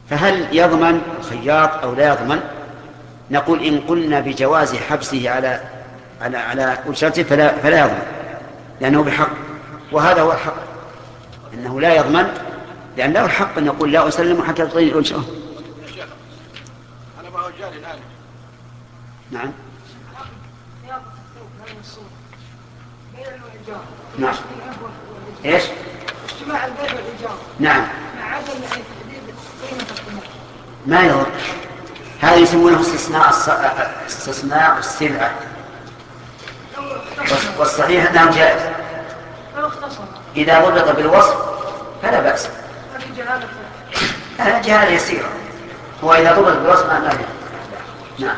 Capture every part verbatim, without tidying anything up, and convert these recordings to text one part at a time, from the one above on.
فهل يضمن الخياط أو لا يضمن؟ نقول إن قلنا بجواز حبسه على على على أجرته فلا, فلا يضمن، لأنه بحق، وهذا هو الحق، أنه لا يضمن، لأن له الحق أن يقول لا أسلم حتى تعطيني الأجرة. أنا ما هو جاري الآن. نعم. نعم. إيش؟ اجتماع البيع والإيجار. نعم. مع عدم تحديد قيمة الثمن. ما يضر. هذا يسمونه استثناء استثناء السلعة، والصحيح أنه جائز. إذا ربط بالوصف فلا بأس. هذه جهالة يسيرة، هو إذا ربط بالوصف ما له. نعم.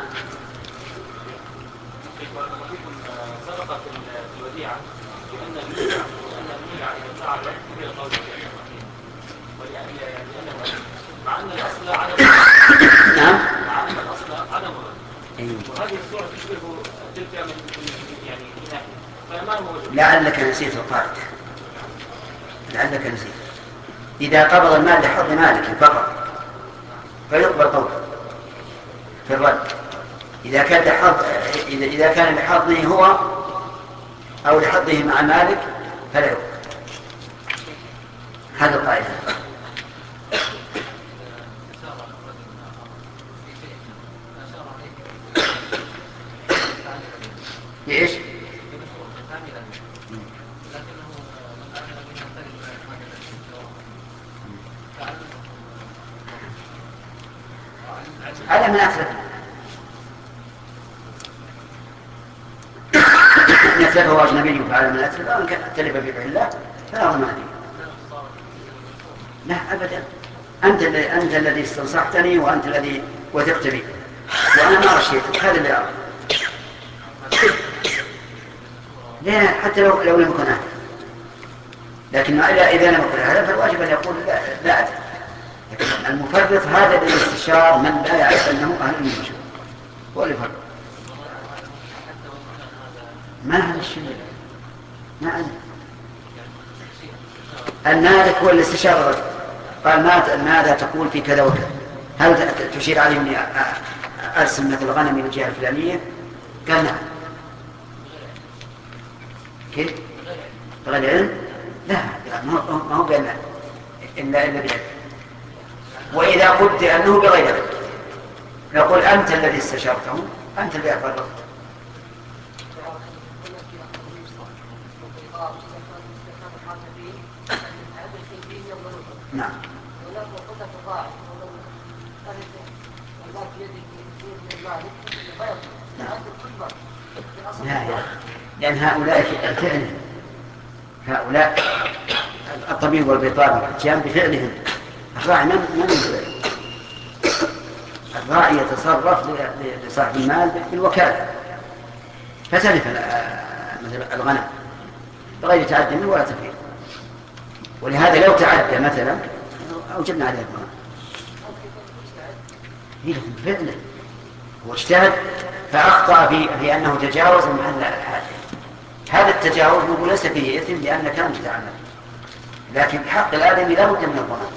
سبقت الوديعة بأن الوديعة إذا فعل هي قول مع أن الأصل عدم. نعم. مع أن الأصل عدم. وهذه الصورة تشبه تلك يعني فما هو؟ لعلك نسيت القاعدة، لعلك نسيت. إذا قبض المال لحظ مالك فقط فيقبل قوله في الرد. إذا كان لحظ إذا إذا كان لحظه هو أو لحظه مع مالك فلا يقبل. هذا القاعدة. إيش؟ على من أتلف إن أتلفه أجنبي فعلى من أتلف، أو إن كان أتلف بفعل الله فلا ضمان عليه. لا أبدا، أنت أنت الذي استنصحتني وأنت الذي وثقت بي، وأنا ما رشيتك، هذا اللي أرى. لا، حتى لو لو لم يكن هذا، لكن إذا لم يكن هذا فالواجب أن يقول لا, لا أدري. لكن المفرط هذا الذي استشار من لا يعرف أنه أهل المنشأ، هو اللي فرط. ما هذا الشيء؟ ما أنا المالك هو اللي استشار الرجل، قال ماذا تقول في كذا وكذا؟ هل تشير عليه أني أرسم مثل غنمي للجهة الفلانية؟ قال نعم. كيف؟ بغير علم؟ لا، ما هو بأن إلا إلا بعلم. وإذا قلت أنه بغير علم نقول أنت الذي استشرته، أنت الذي أفرغت. نعم. لا لا، لأن هؤلاء فعلهم، هؤلاء الطبيب والبيطار والحجام بفعلهم. الراعي من من الراعي يتصرف لصاحب المال بالوكالة، فتلف مثل الغنم بغير تعدي منه ولا تفريط. ولهذا لو تعدى مثلا أوجدنا عليه الضمان. يلهم فعله واجتهد فأخطأ في, في أنه تجاوز محل الحاجة. هذا التجاوز نقول ليس فيه إثم لأن كان متعمد، لكن حق الآدمي لا بد من الضمان.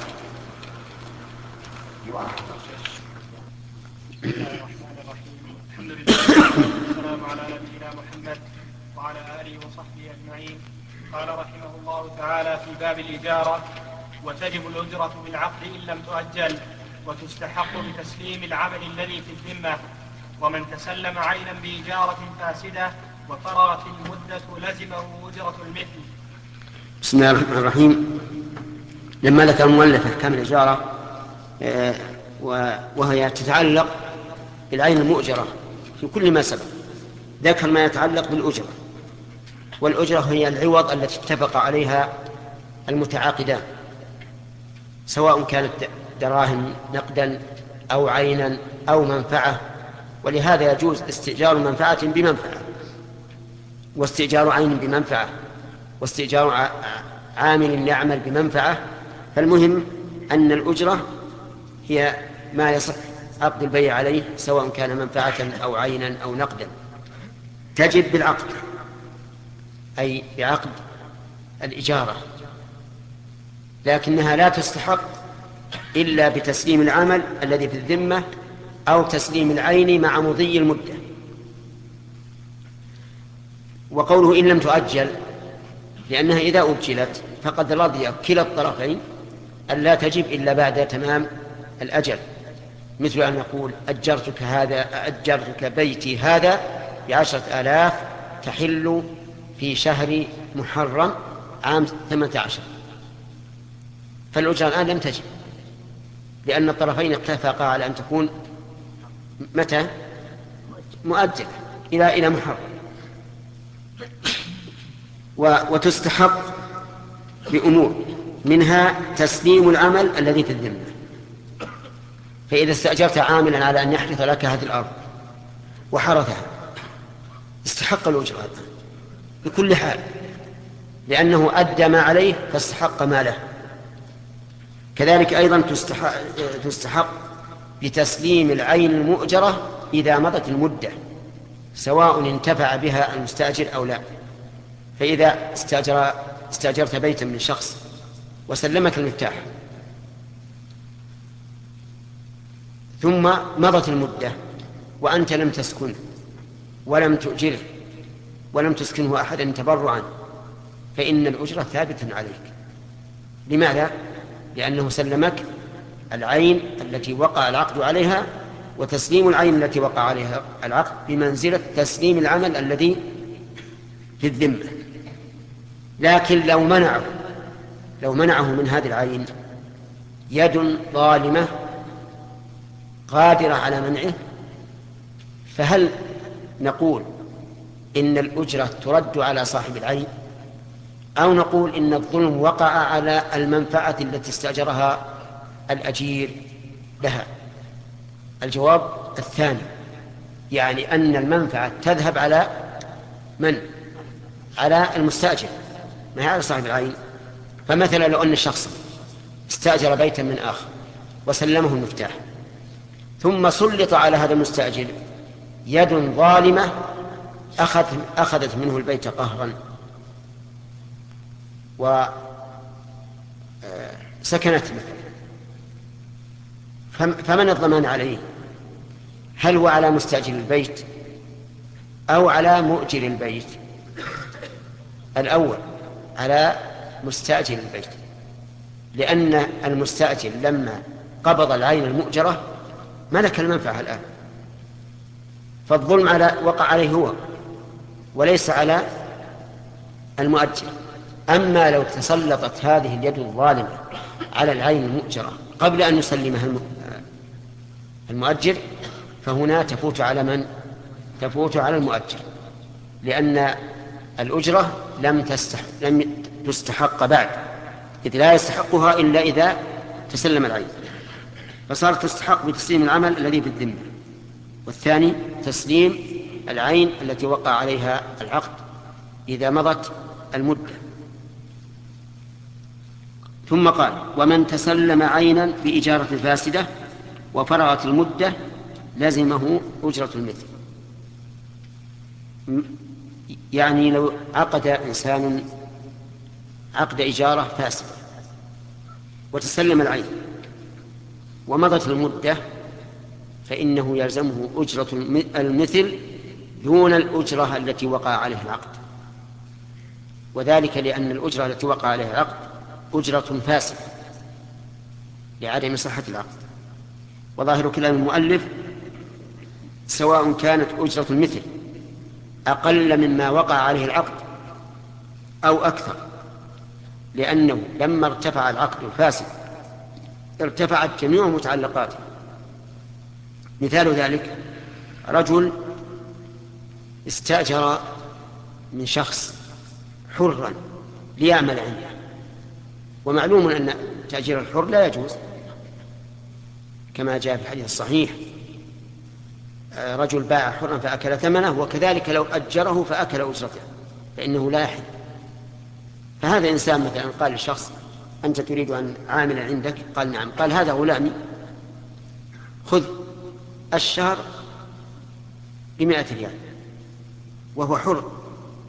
الحمد لله والسلام على نبينا محمد وعلى آله وصحبه أجمعين. قال رحمه الله تعالى في باب الإجارة: وتجب الأجرة بالعقد إن لم تؤجل، وتستحق بتسليم العمل الذي في الذمة. ومن تسلم عينا بإجارة فاسدة وفرغت المدة لزمه أجرة المثل. بسم الله الرحمن الرحيم. لما ذكر المؤلف أحكام الإجارة وهي تتعلق بالعين المؤجرة في كل ما سبق، ذكر ما يتعلق بالأجرة، والأجرة هي العوض التي اتفق عليها المتعاقدان، سواء كانت دراهم نقدا أو عينا أو منفعة. ولهذا يجوز استئجار منفعة بمنفعة، واستئجار عين بمنفعة، واستئجار عامل يعمل بمنفعة. فالمهم أن الأجرة هي ما يصح عقد البيع عليه، سواء كان منفعة أو عينا أو نقدا، تجب بالعقد، أي بعقد الإجارة، لكنها لا تستحق إلا بتسليم العمل الذي في الذمة أو تسليم العين مع مضي المدة. وقوله إن لم تؤجل لأنها إذا أجلت فقد رضي كلا الطرفين أن لا تجب إلا بعد تمام الأجل، مثل أن نقول أجرتك هذا أجرتك بيتي هذا بعشرة آلاف تحل في شهر محرم عام ثمانية عشر، فالأجرة الآن لم تجب لأن الطرفين اتفقا على أن تكون متى مؤجل إلى إلى محرم. وتستحق بأمور منها تسليم العمل الذي في الذمة، فإذا استأجرت عاملا على أن يحرث لك هذه الأرض وحرثها استحق الأجرة بكل حال، لأنه أدى ما عليه فاستحق ما له. كذلك أيضا تستحق, تستحق بتسليم العين المؤجرة إذا مضت المدة، سواء انتفع بها المستأجر أو لا. فإذا استأجر استأجرت بيتا من شخص وسلمك المفتاح ثم مضت المدة وأنت لم تسكنه ولم تؤجره ولم تسكنه أحدا تبرعا، فإن الأجرة ثابتة عليك. لماذا؟ لأنه سلمك العين التي وقع العقد عليها، وتسليم العين التي وقع عليها العقد بمنزلة تسليم العمل الذي في الذمة. لكن لو منعه لو منعه من هذه العين يد ظالمة قادرة على منعه، فهل نقول إن الأجرة ترد على صاحب العين، أو نقول إن الظلم وقع على المنفعة التي استأجرها الأجير لها؟ الجواب الثاني، يعني أن المنفعة تذهب على من؟ على المستأجر، ما هي على صاحب العين. فمثلا لو أن الشخص استأجر بيتا من آخر وسلمه المفتاح، ثم سلط على هذا المستأجر يد ظالمة أخذت منه البيت قهرا وسكنت مثلا، فمن الضمان عليه؟ هل هو على مستأجر البيت أو على مؤجر البيت؟ الأول على مستأجر البيت، لأن المستأجر لما قبض العين المؤجرة ملك المنفعة الآن، فالظلم على وقع عليه هو وليس على المؤجر. أما لو تسلطت هذه اليد الظالمة على العين المؤجرة قبل أن يسلمها المؤجر فهنا تفوت على من؟ تفوت على المؤجر، لأن الأجرة لم تستحق, لم تستحق بعد، إذ لا يستحقها إلا إذا تسلم العين، فصارت تستحق بتسليم العمل الذي بالذمة. والثاني تسليم العين التي وقع عليها العقد إذا مضت المدة. ثم قال: ومن تسلم عينا بإجارة فاسدة وفرغت المدة لزمه أجرة المثل. يعني لو عقد إنسان عقد إجارة فاسدة وتسلم العين ومضت المدة فإنه يلزمه أجرة المثل دون الأجرة التي وقع عليها العقد، وذلك لأن الأجرة التي وقع عليها العقد أجرة فاسدة لعدم صحة العقد. وظاهر كلام المؤلف سواء كانت أجرة المثل أقل مما وقع عليه العقد أو أكثر، لأنه لما ارتفع العقد الفاسد ارتفعت جميع متعلقاته. مثال ذلك: رجل استأجر من شخص حرا ليعمل عنده، ومعلوم أن تأجير الحر لا يجوز كما جاء في الحديث الصحيح: رجل باع حرا فأكل ثمنه، وكذلك لو أجره فأكل أجرته فإنه لا يحل. فهذا إنسان مثلا قال للشخص: أنت تريد أن عامل عندك؟ قال: نعم. قال: هذا غلامي، خذ الشهر بمائة ريال، وهو حر.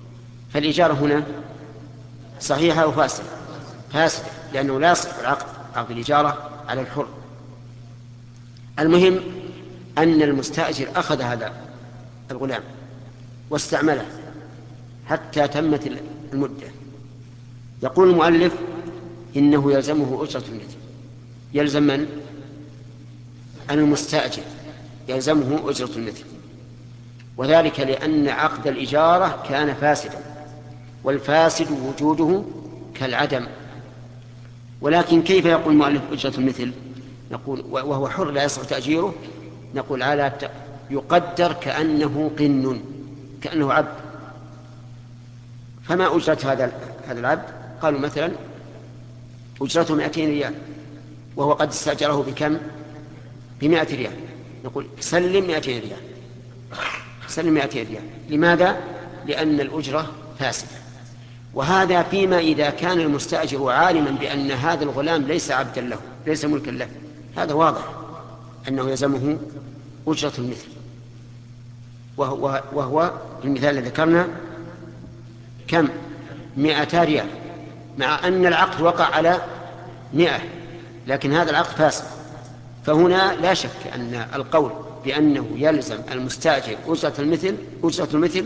فالإجارة هنا صحيحة أو فاسدة؟ فاسدة، لأنه لا يصح العقد عقد الإجارة على الحر. المهم أن المستأجر أخذ هذا الغلام واستعمله حتى تمت المدة. يقول المؤلف إنه يلزمه أجرة المثل. يلزم من؟ المستأجر يلزمه أجرة المثل، وذلك لأن عقد الإجارة كان فاسدا، والفاسد وجوده كالعدم. ولكن كيف يقول المؤلف أجرة المثل؟ نقول وهو حر لا يصح تأجيره، نقول على يقدر كأنه قن، كأنه عبد. فما أجرة هذا هذا العبد؟ قالوا مثلا أجرته مئتين ريال، وهو قد استأجره بكم؟ بمئة ريال. نقول سلم مئتين ريال، سلم مئتين ريال. لماذا؟ لأن الأجرة فاسدة. وهذا فيما إذا كان المستأجر عالما بأن هذا الغلام ليس عبدا له، ليس ملكا له، هذا واضح أنه يلزمه أجرة المثل. وهو, وهو المثال الذي ذكرنا كم؟ مئتا ريال، مع أن العقد وقع على مئة، لكن هذا العقد فاسد. فهنا لا شك أن القول بأنه يلزم المستأجر أجرة المثل أجرة المثل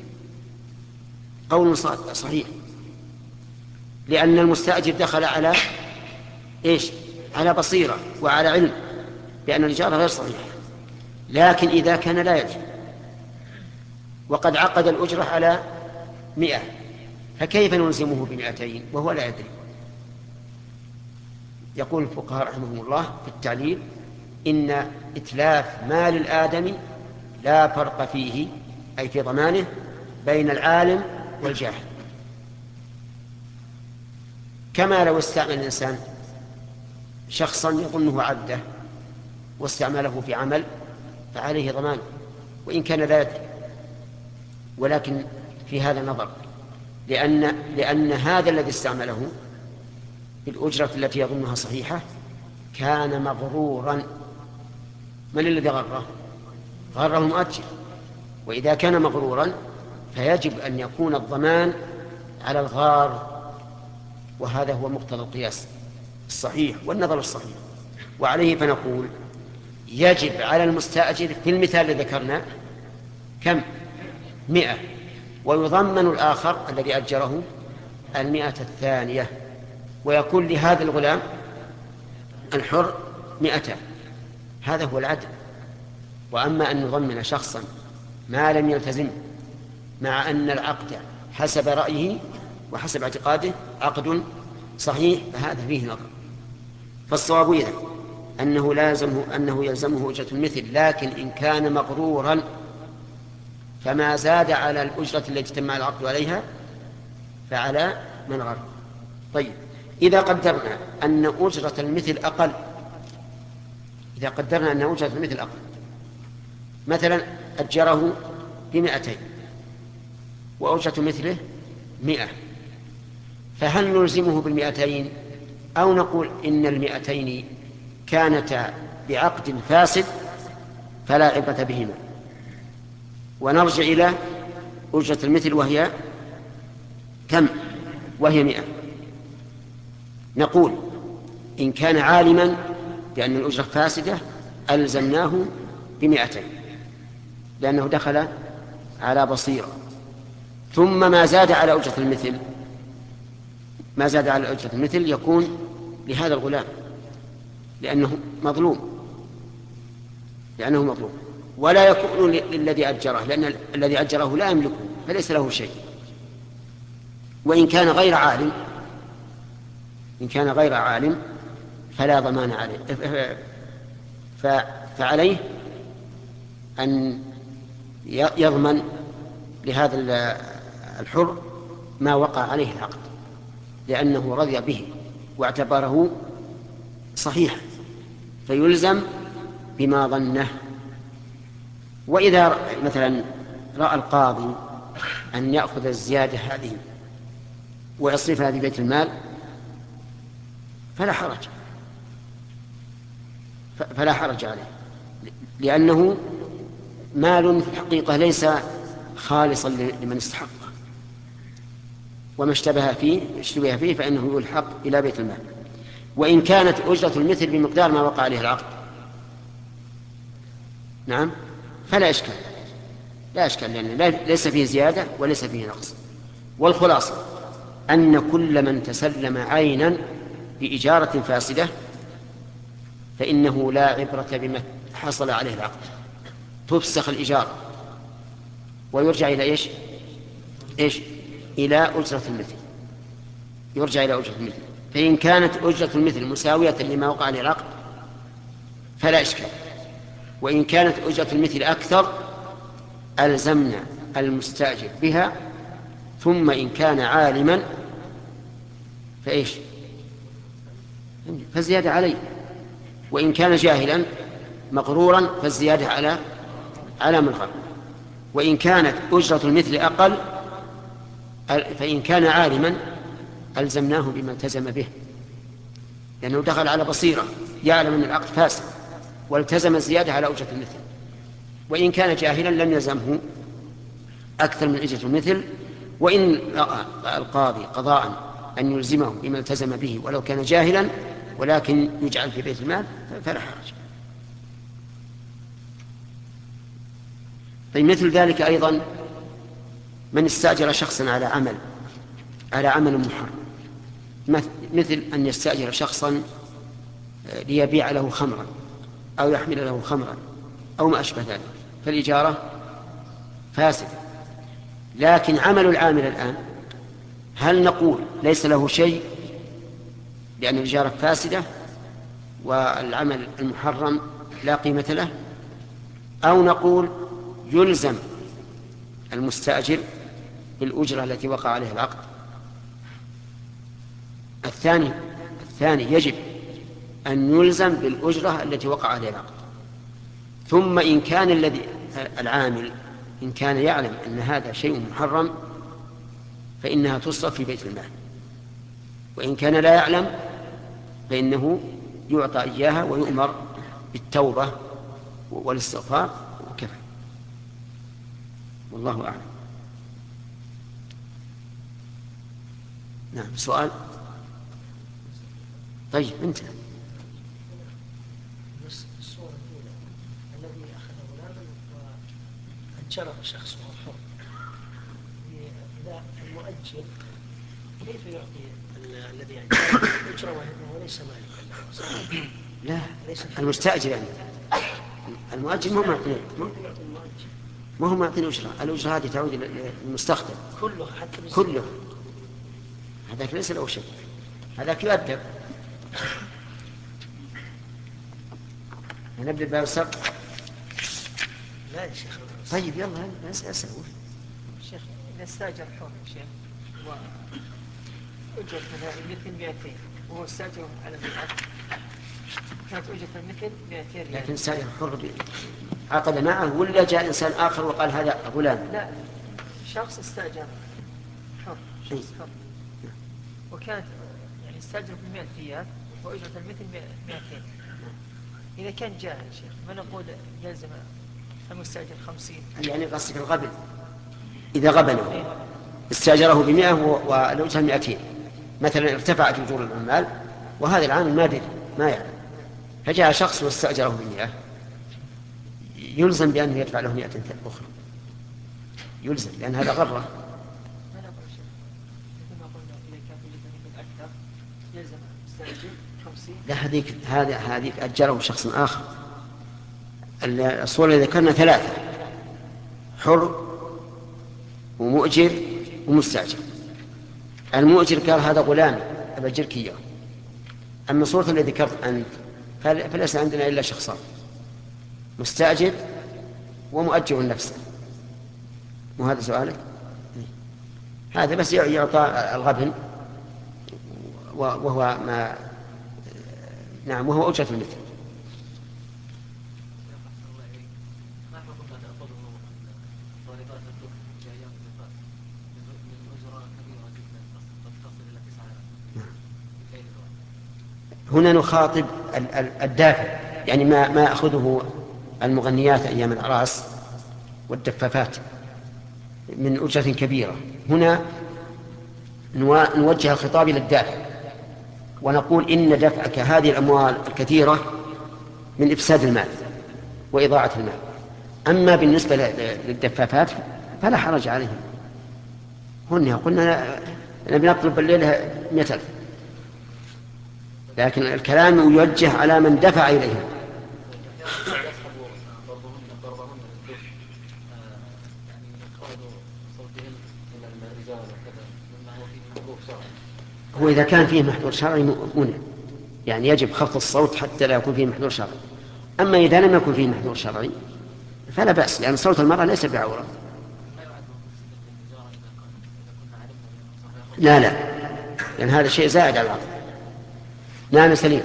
قول صحيح، لأن المستأجر دخل على إيش؟ على بصيرة وعلى علم بأن الإجارة غير صحيحة. لكن إذا كان لا يدري وقد عقد الأجرة على مئة، فكيف نلزمه بمئتين وهو لا يدري؟ يقول الفقهاء رحمهم الله في التعليل إن إتلاف مال الآدمي لا فرق فيه، أي في ضمانه، بين العالم والجاهل. كما لو استعمل الإنسان شخصا يظنه عبده واستعمله في عمل فعليه ضمان وإن كان لا يدري. ولكن في هذا نظر، لأن, لأن هذا الذي استعمله بالأجرة التي يظنها صحيحة كان مغرورا. من الذي غره؟ غره المؤجر. وإذا كان مغرورا فيجب أن يكون الضمان على الغار، وهذا هو مقتضى القياس الصحيح والنظر الصحيح. وعليه فنقول يجب على المستأجر في المثال الذي ذكرنا كم؟ مئة، ويضمن الآخر الذي أجره المئة الثانية، ويكون لهذا الغلام الحر مئتان. هذا هو العدل. وأما أن نضمن شخصا ما لم يلتزم مع أن العقد حسب رأيه وحسب اعتقاده عقد صحيح، فهذا فيه نظر. فالصواب إذن أنه لازمه أنه يلزمه أجرة المثل، لكن إن كان مغرورا فما زاد على الأجرة التي تم العقد عليها فعلى من غر. طيب، إذا قدرنا أن أجرة المثل أقل إذا قدرنا أن أجرة المثل أقل مثلا أجره بمئتين وأجرة مثله مئة، فهل نلزمه بالمئتين أو نقول إن المئتين كانتا بعقد فاسد فلا عبرة بهما ونرجع إلى أجرة المثل وهي كم؟ وهي مئة. نقول إن كان عالما بأن الأجرة فاسدة ألزمناه بمئتين لأنه دخل على بصيرة. ثم ما زاد على أجرة المثل ما زاد على أجرة المثل يكون لهذا الغلام لأنه مظلوم لأنه مظلوم ولا يكون للذي أجره، لأن الذي أجره لا يملكه فليس له شيء. وإن كان غير عالم إن كان غير عالم فلا ضمان عليه، فعليه أن يضمن لهذا الحر ما وقع عليه العقد لأنه رضي به واعتبره صحيح، فيلزم بما ظنه. وإذا مثلا رأى القاضي أن يأخذ الزيادة هذه ويصرفها في بيت المال فلا حرج فلا حرج عليه، لأنه مال في الحقيقة ليس خالصا لمن استحقه، وما اشتبه فيه اشتبه فيه فإنه يلحق إلى بيت المال. وإن كانت أجرة المثل بمقدار ما وقع عليه العقد نعم فلا إشكال، لا إشكال، لأن ليس فيه زيادة وليس فيه نقص. والخلاصة أن كل من تسلم عينا بإجارة فاسدة فإنه لا عبرة بما حصل عليه العقد، تفسخ الإجارة ويرجع إلى إيش؟ إيش؟ إلى أجرة المثل، يرجع إلى أجرة المثل. فإن كانت أجرة المثل مساوية لما وقع عليه العقد فلا إشكال، وإن كانت أجرة المثل أكثر ألزمنا المستأجر بها، ثم إن كان عالما فإيش؟ فالزيادة عليه، وإن كان جاهلا مغرورا فالزيادة على على من غرر. وإن كانت أجرة المثل أقل فإن كان عالما ألزمناه بما التزم به، لأنه دخل على بصيرة يعلم أن العقد فاسد والتزم الزيادة على أجرة المثل. وإن كان جاهلا لم يلزمه أكثر من أجرة المثل، وإن القاضي قضاء أن يلزمه بما التزم به ولو كان جاهلا ولكن يجعل في بيت المال فلا حرج. طيب مثل ذلك أيضا من استأجر شخصا على عمل على عمل محرم، مثل أن يستأجر شخصا ليبيع له خمرا أو يحمل له خمرا أو ما أشبه ذلك، فالإجارة فاسدة. لكن عمل العامل الآن هل نقول ليس له شيء لأن الإجارة فاسدة والعمل المحرم لا قيمة له، أو نقول يلزم المستأجر بالأجرة التي وقع عليها العقد؟ الثاني الثاني يجب أن يلزم بالأجرة التي وقع عليها العقد، ثم إن كان الذي العامل إن كان يعلم أن هذا شيء محرم فإنها تصرف في بيت المال، وإن كان لا يعلم فإنه يعطى إياها ويؤمر بالتوبة والاستغفار وكفى. والله أعلم. نعم سؤال. طيب أنت الصورة الأولى الذي أخذ غلاما وأجره شخص آخر، إذا المؤجر كيف يعطي الذي أجره أجره وهو ليس مالكا؟ لا المستأجر يعني المؤجر مو معطي ما هو معطي الأجرة، الأجرة هذه تعود للمستخدم كله حتى كله، هذاك ليس له شيء، هذاك يؤدب. نبدأ باب السبت. لا يا شيخ. طيب يلا أسأل. شيخ إذا استأجر حر شيخ وأجرة مثل مئتين وهو استأجر على مئة، كانت أجرة المثل مئتين ريال، لكن استأجر حر عقد معه ولا جاء إنسان آخر وقال هذا غلام؟ لا شخص استأجر حر شخص حر وكانت يعني استأجر بمئة ريال وأجرة المثل مئتين. إذا كان جاهل شيخ ما نقول يلزم المستأجر خمسين؟ يعني قصدك الغبن، إذا غبنه استأجره بمئة والأجرة مئتين مثلا، ارتفعت أجور العمال وهذا العامل ما دري ما يعلم، فجاء شخص واستأجره بمئة يلزم بأنه يدفع له مئة أخرى، يلزم لأن هذا غره. لا هذيك هذا هذيك أجره شخص آخر. الصورة اللي ذكرنا ثلاثة: حر ومؤجر ومستأجر. المؤجر قال هذا غلامي أبجرك إياه. أما الصورة اللي ذكرت أنت فليس عندنا إلا شخصان: مستأجر ومؤجر نفسه. وهذا سؤالك؟ هذا بس يعطى الغبن وهو ما نعم وهو أجرة المثل. هنا نخاطب الدافع، يعني ما ما أخذه المغنيات أيام الأعراس والدفافات من أجرة كبيرة. هنا نوجه الخطاب إلى الدافع ونقول إن دفعك هذه الأموال الكثيرة من إفساد المال وإضاعة المال. أما بالنسبة للدفافات فلا حرج عليهم. هن قلنا نبي نطلب الليلة مئة ألف، لكن الكلام يوجه على من دفع إليهم. هو إذا كان فيه محذور شرعي منع، يعني يجب خفض الصوت حتى لا يكون فيه محذور شرعي. أما إذا لم يكن فيه محذور شرعي فلا بأس، لأن صوت المرأة ليس بعورة. لا لا، لأن هذا شيء زائد على العقل. نعم سليم.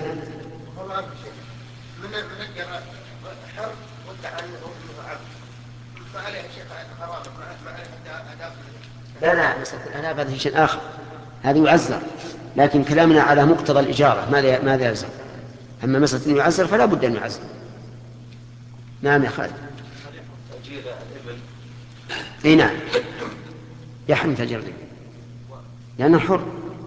لا لا، مسألة الآلاف هذا شيء آخر، هذا يعزر، لكن كلامنا على مقتضى الإجارة ماذا ماذا يلزم. أما مسألة أن يعزر فلا بد أن يعزر. نعم يا خالد. تأجير الإبل. إيه نعم، يحرم تأجير الإبل لأنه حر.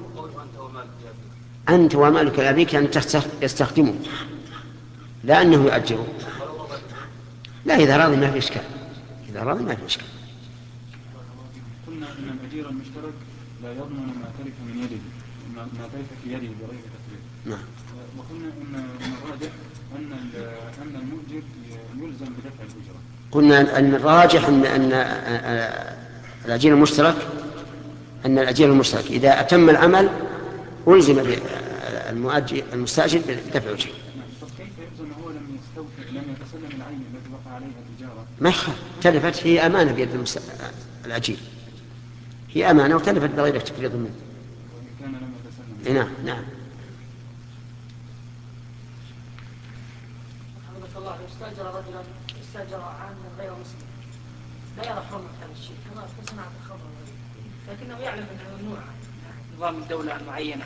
أنت ومالك لأبيك أن يستخدمه، لا أنه يؤجره. لا، إذا راضي ما في إشكال، إذا راضي ما في إشكال. قلنا أن الأجير المشترك لا يضمن ما تلف من يده، ما تلف في يده بغير تكليف. نعم. وقلنا أن الراجح أن أن المؤجر يلزم بدفع الأجرة. قلنا أن الراجح أن أن الأجير المشترك أن الأجير المشترك إذا أتم العمل ألزم المؤجر المستأجر بدفع أجرة. طب كيف يلزم هو لم يستوفي لم يتسلم العين التي وقع عليها الإجارة؟ ما يخالف، تلفت هي أمانة بيد الأجير، هي أمانة وتلفت بغير تفريط منه. وإن كان لم يتسلم. نعم نعم. حفظك الله، استأجر رجلا استأجر عاملا غير مسلم لا يرى حرمة هذا الشيء كما في صناعة الخمر، لكنه يعلم أنه ممنوع نظام الدولة المعينة.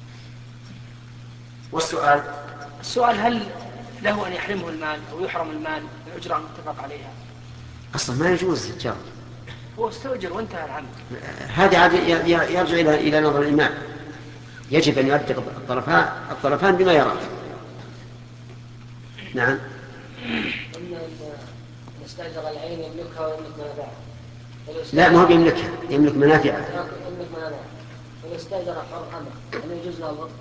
والسؤال السؤال هل له أن يحرمه المال أو يحرم المال الأجرة المتفق عليها؟ أصلا ما يجوز التجارة. هو استأجر وانتهى العمل. هذا عاد يرجع إلى إلى نظر الإمام. يجب أن يؤدب الطرفان الطرفان بما يرى. نعم. استأجر العين يملكها ويملك منافعها. لا، ما هو بيملكها، يملك منافعها. يملك منافعها. واستأجر حر أمر هل يجوز له الوقت؟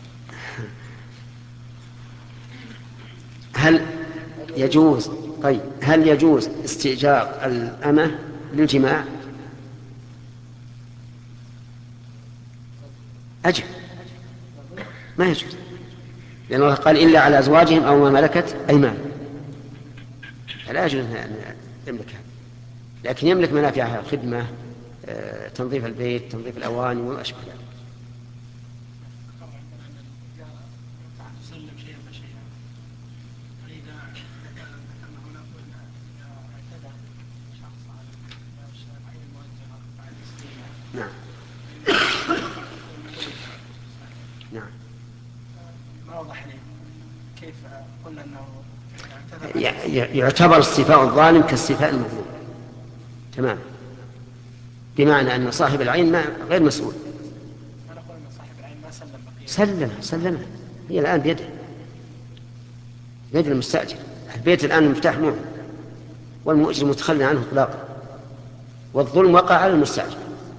هل يجوز طيب هل يجوز استئجار الأمة للجماع؟ أجل ما يجوز، لأن الله قال إلا على أزواجهم أو ما ملكت أيمانهم، فلا يجوز أن يملكها، لكن يملك منافعها، خدمة، تنظيف البيت، تنظيف الأواني وما أشبه ذلك. نعم نعم. ما وضح لي كيف قلنا أنه يعتبر استيفاء الظالم كاستيفاء المظلوم تمام، بمعنى أن صاحب العين ما غير مسؤول. أنا أقول أن صاحب العين ما سلم بقية. سلم سلم هي الآن بيده، بيد المستأجر. البيت الآن المفتاح معه والمؤجر متخلى عنه إطلاقا، والظلم وقع على المستأجر.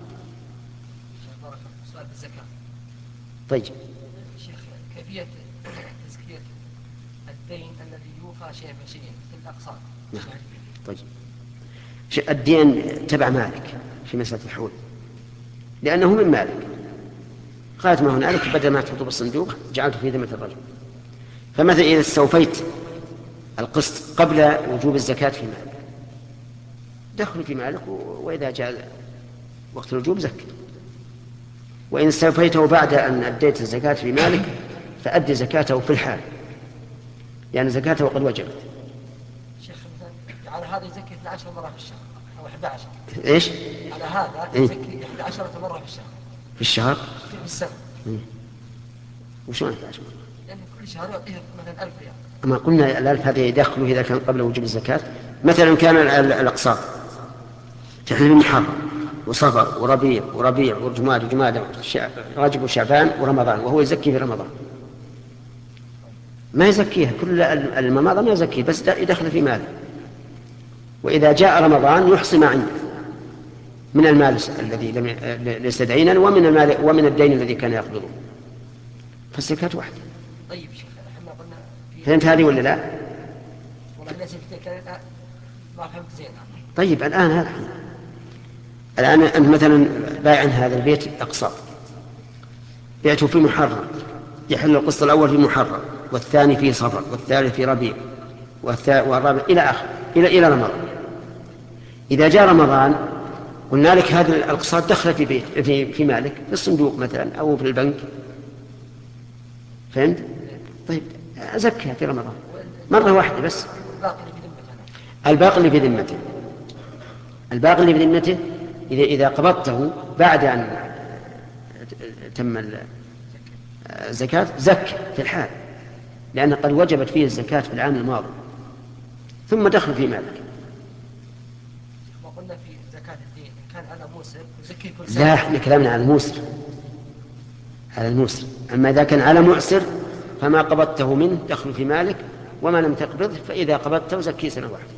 طيب شيخ، كيفية تزكية الدين الذي يوفى شيئا فشيئا في الأقساط؟ نعم. طيب الدين تبع مالك في مسألة الحول، لأنه من مالك، قالت ما هنالك بدل ما تحطه بالصندوق جعلته في ذمة الرجل. فمثلا إذا استوفيت القسط قبل وجوب الزكاة في مالك دخل في مالك، وإذا جاء وقت الوجوب زكي. وإن استوفيته بعد أن أديت الزكاة في مالك فأدي زكاته في الحال، يعني زكاته قد وجبت. شيخ على هذا يزكي اثنتي عشرة مرة في الشهر أو أحد عشر. إيش؟ على هذا يزكي أحد عشرة مرة في الشهر. في الشهر؟ في السنة. وشون أحد عشر مرة؟ لأن كل شهر يعطيه مثلا ألف ريال. أما قلنا الألف هذا يدخله إذا كان قبل وجوب الزكاة. مثلا كان الأقساط تحل بالمحرم وصفر وربيع وربيع وجماد وجماد رجب وشعبان ورمضان، وهو يزكي في رمضان. ما يزكيها كل المماضة، ما يزكيه، بس يدخل في ماله. وإذا جاء رمضان يحصي ما عنده من المال الذي ليس دينا ومن المال ومن الدين الذي كان يقبضه، فالزكاة واحدة. طيب شيخ، احنا قلنا في فهمت هذه ولا لا؟ والله ليس كذا ما فهمت زين. طيب الآن هذا الآن أنت مثلا بايع هذا البيت أقساط، بعته في محرم، يحل القسط الأول في محرم، والثاني في صفر، والثالث في ربيع، والرابع إلى آخر إلى إلى رمضان. إذا جاء رمضان قلنا لك هذه الأقساط دخلت في بيت في في مالك في الصندوق مثلا أو في البنك، فهمت؟ طيب أزكها في رمضان مرة واحدة بس. الباقي اللي في ذمته، الباقي اللي في ذمته إذا إذا قبضته بعد أن تم الزكاة زكى في الحال، لأن قد وجبت فيه الزكاة في العام الماضي، ثم دخل في مالك. وقلنا في زكاة الدين كان على موسر يزكي كل سنة. لا، احنا كلامنا على الموسر، على الموسر. أما إذا كان على معسر فما قبضته منه دخل في مالك، وما لم تقبضه فإذا قبضته زكي سنة واحدة.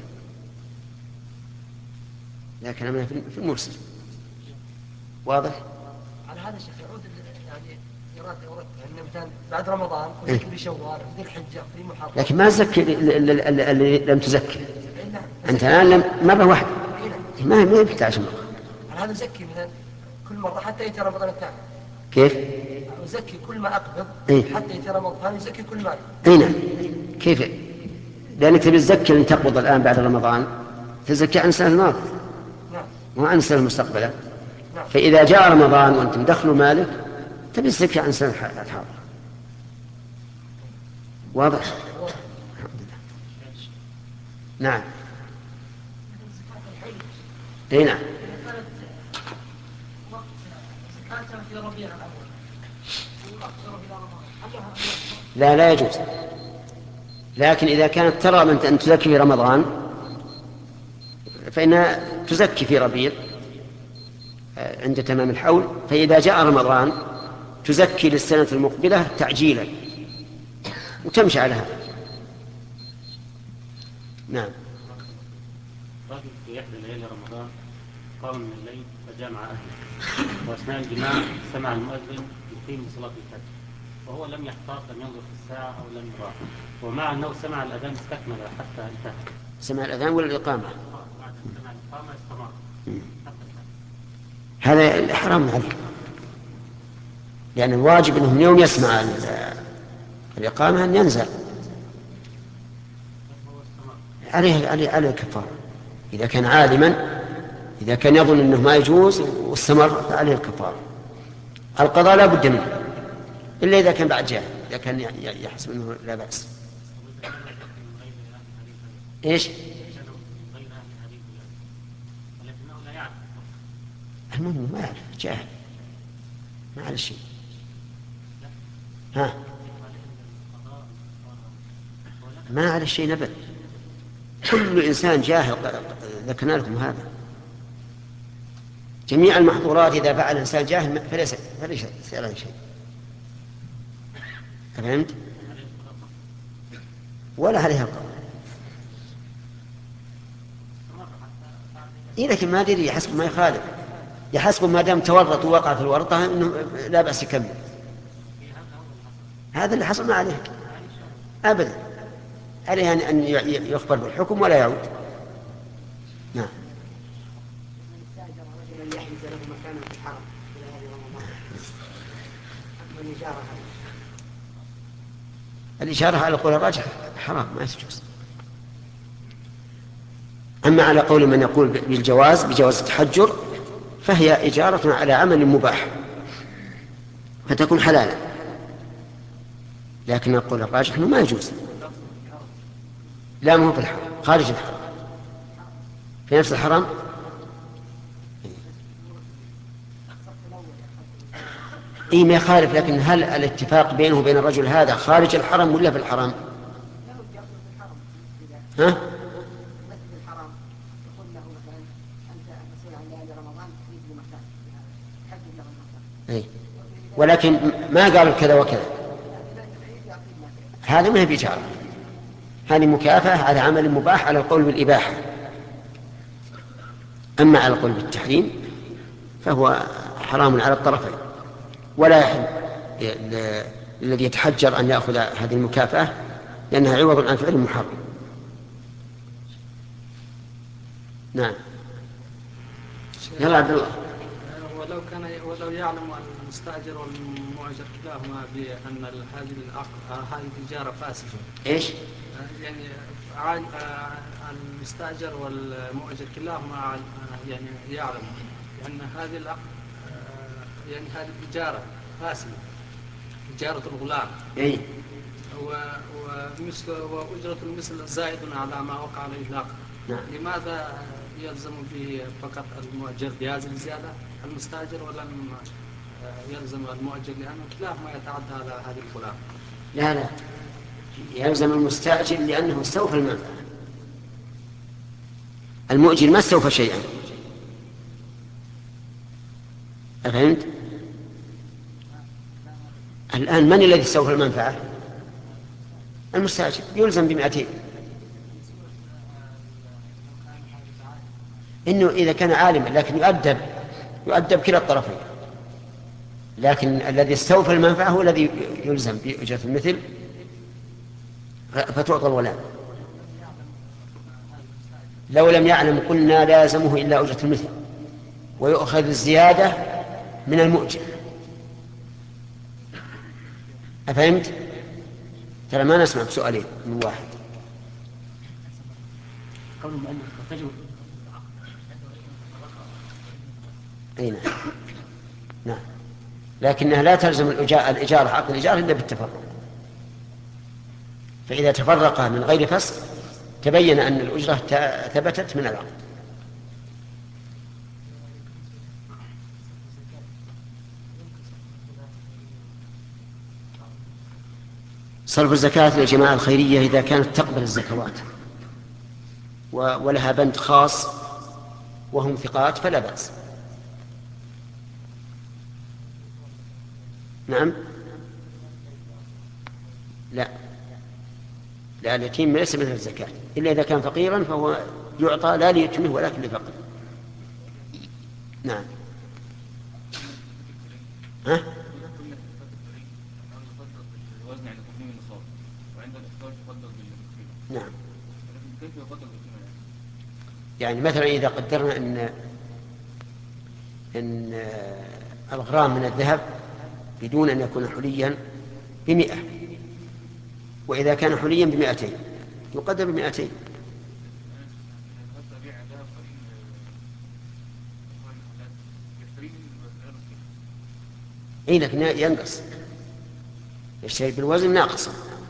لا، كلامنا في المرسل. واضح؟ على هذا الشيء يعود يعني يراد يرد أن مثلا بعد رمضان وزكي في شوال في ذي الحجة في محرم، لكن ما زكي اللي لم تزكي أنت الآن لم مرة واحدة، ما ما يحتاج مرة. على هذا زكي مثلا كل مرة حتى يأتي رمضان الثاني. كيف؟ يزكي كل ما أقبض إيه؟ حتى يأتي رمضان يزكي كل ما. أي نعم. كيف؟ لأنك تبي تزكي اللي تقبض الآن بعد رمضان تزكي عن السنة الماضية وعن السنة المستقبلة. فإذا جاء رمضان وأنت مدخل مالك تبي تزكي عن السنة الحاضرة. واضح؟ نعم. اي نعم. لا لا يجوز، لكن إذا كانت ترى من أن تزكي في رمضان فإنها تزكي في ربيع عند تمام الحول، فإذا جاء رمضان تزكي للسنة المقبلة تعجيلا وتمشي على هذا. نعم. رجل في إحدى ليالي رمضان قام من الليل فجامع أهله، وأثناء الجماع سمع المؤذن يقيم صلاة الفجر، وهو لم يحتاط، لم ينظر في الساعة أو لم يراقب، ومع أنه سمع الأذان استكمل حتى انتهى. سمع الأذان ولا الإقامة؟ بعد أن سمع الإقامة استمر حتى انتهى. هذا حرام عليك، لأن الواجب أنه من يوم يسمع الإقامة أن ينزل عليه عليه عليه كفارة. إذا كان عالما، إذا كان يظن أنه ما يجوز واستمر فعليه الكفارة. القضاء لا بد منه إلا إذا كان بعد جاهل، إذا كان يحسب أنه لا بأس. إيش؟ المهم ما يعرف، جاهل ما على شيء. ها ما على شيء نبت، كل إنسان جاهل ذكرنا لكم هذا. جميع المحظورات إذا فعل الإنسان جاهل فليس فليس عليه شيء. فهمت؟ ولا عليها القضاء. إيه لكن ما أدري، يحسب ما يخالف، يحسب ما دام تورط ووقع في الورطة إنه لا بأس يكمل. هذا اللي حصل ما عليه أبدا، عليه أن يخبر بالحكم ولا يعود. نعم. الإشارة على قول الراجح حرام ما يجوز. أما على قول من يقول بالجواز بجواز التحجر فهي إجارة على عمل مباح فتكون حلالا، لكن يقول الراجح أنه ما يجوز. لا، ما هو في الحرم، خارج الحرم، في نفس الحرم. إيه ما يخالف، لكن هل الاتفاق بينه وبين الرجل هذا خارج الحرم ولا في الحرم؟ ها؟ أي. ولكن ما قال كذا وكذا، هذا ما هي بإجارة، هذه مكافأة على عمل مباح على القول بالإباحة. أما على القول بالتحريم فهو حرام على الطرفين، ولا يحل الذي يتحجر أن يأخذ هذه المكافأة لأنها عوض عن فعل محرم. نعم. يلا عبد الله. ولو كان ولو يعلم المستأجر والمؤجر كلاهما بأن هذه هذه الإجارة فاسدة. إيش؟ يعني المستأجر والمؤجر كلاهما يعني يعلم أن هذه العقد يعني هذه الإجارة فاسدة، إجارة الغلام. إيه. ومثل وأجرة المثل زائد على ما وقع عليه العقد. نعم. لماذا يلزم به فقط المؤجر بهذه الزيادة المستأجر ولم يلزم المؤجر لأنه كلاهما يتعدى على هذه الغلام؟ لا لا، يلزم المستأجر لأنه استوفى المنفعة، المؤجر ما استوفى شيئا. أفهمت؟ الآن من الذي استوفى المنفعة؟ المستأجر يلزم بمئتين. إنه إذا كان عالما لكن يؤدب يؤدب كلا الطرفين، لكن الذي استوفى المنفعة هو الذي يلزم بأجرة المثل فتعطى الولاء. لو لم يعلم قلنا لازمه إلا أجرة المثل ويؤخذ الزيادة من المؤجر. أفهمت؟ ترى ما نسمع بسؤالين من واحد. قول المؤلف تجب. أي نعم. نعم، لكنها لا تلزم الإجارة عقد الإجارة إلا بالتفرق، فإذا تفرق من غير فصل تبين أن الأجرة ثبتت من العقد. صرف الزكاة للجماعة الخيرية إذا كانت تقبل الزكوات ولها بند خاص وهم ثقات فلا بأس. نعم. لا لا، اليتيم ليس مثل الزكاة إلا إذا كان فقيرا فهو يعطى لا ليتمه ولكن لفقر. نعم. ها؟ نعم. يعني مثلا إذا قدرنا أن أن الغرام من الذهب بدون أن يكون حليا بمئة، وإذا كان حليا بمئتين يقدر بمئتين. إيه لكن ينقص، الشيء بالوزن ناقص.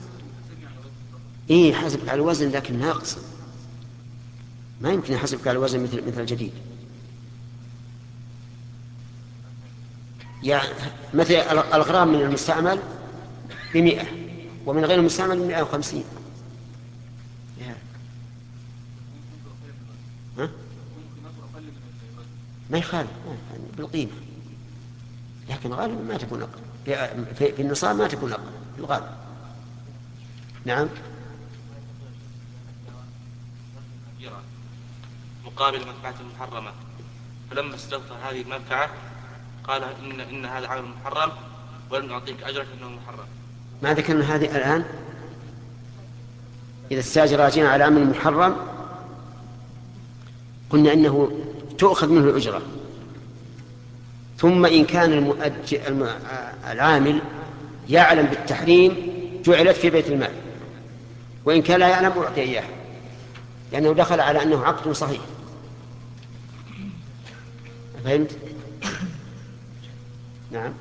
إيه حسبك على الوزن لكن ناقص، ما يمكن يحسبك على الوزن مثل مثل الجديد. يعني مثل الغرام من المستعمل بمئة ومن غير المستعمل بمئة وخمسين. ها؟ ما يخالف بالقيمة، لكن غالبا ما تكون أقل في النصاب، ما تكون أقل في الغالب. نعم. مقابل منفعة محرمة، فلما استوفى هذه المنفعة قال إن إن هذا عمل محرم ولم نعطيك أجرا إنه محرم. ما ذكرنا هذه الآن؟ إذا استاجر راجعا على عمل محرم قلنا إنه تؤخذ منه الأجرة، ثم إن كان المؤجر العامل يعلم بالتحريم جعلت في بيت المال، وإن كان لا يعلم أعطي إياه لأنه دخل على أنه عقد صحيح. فهمت؟ نعم.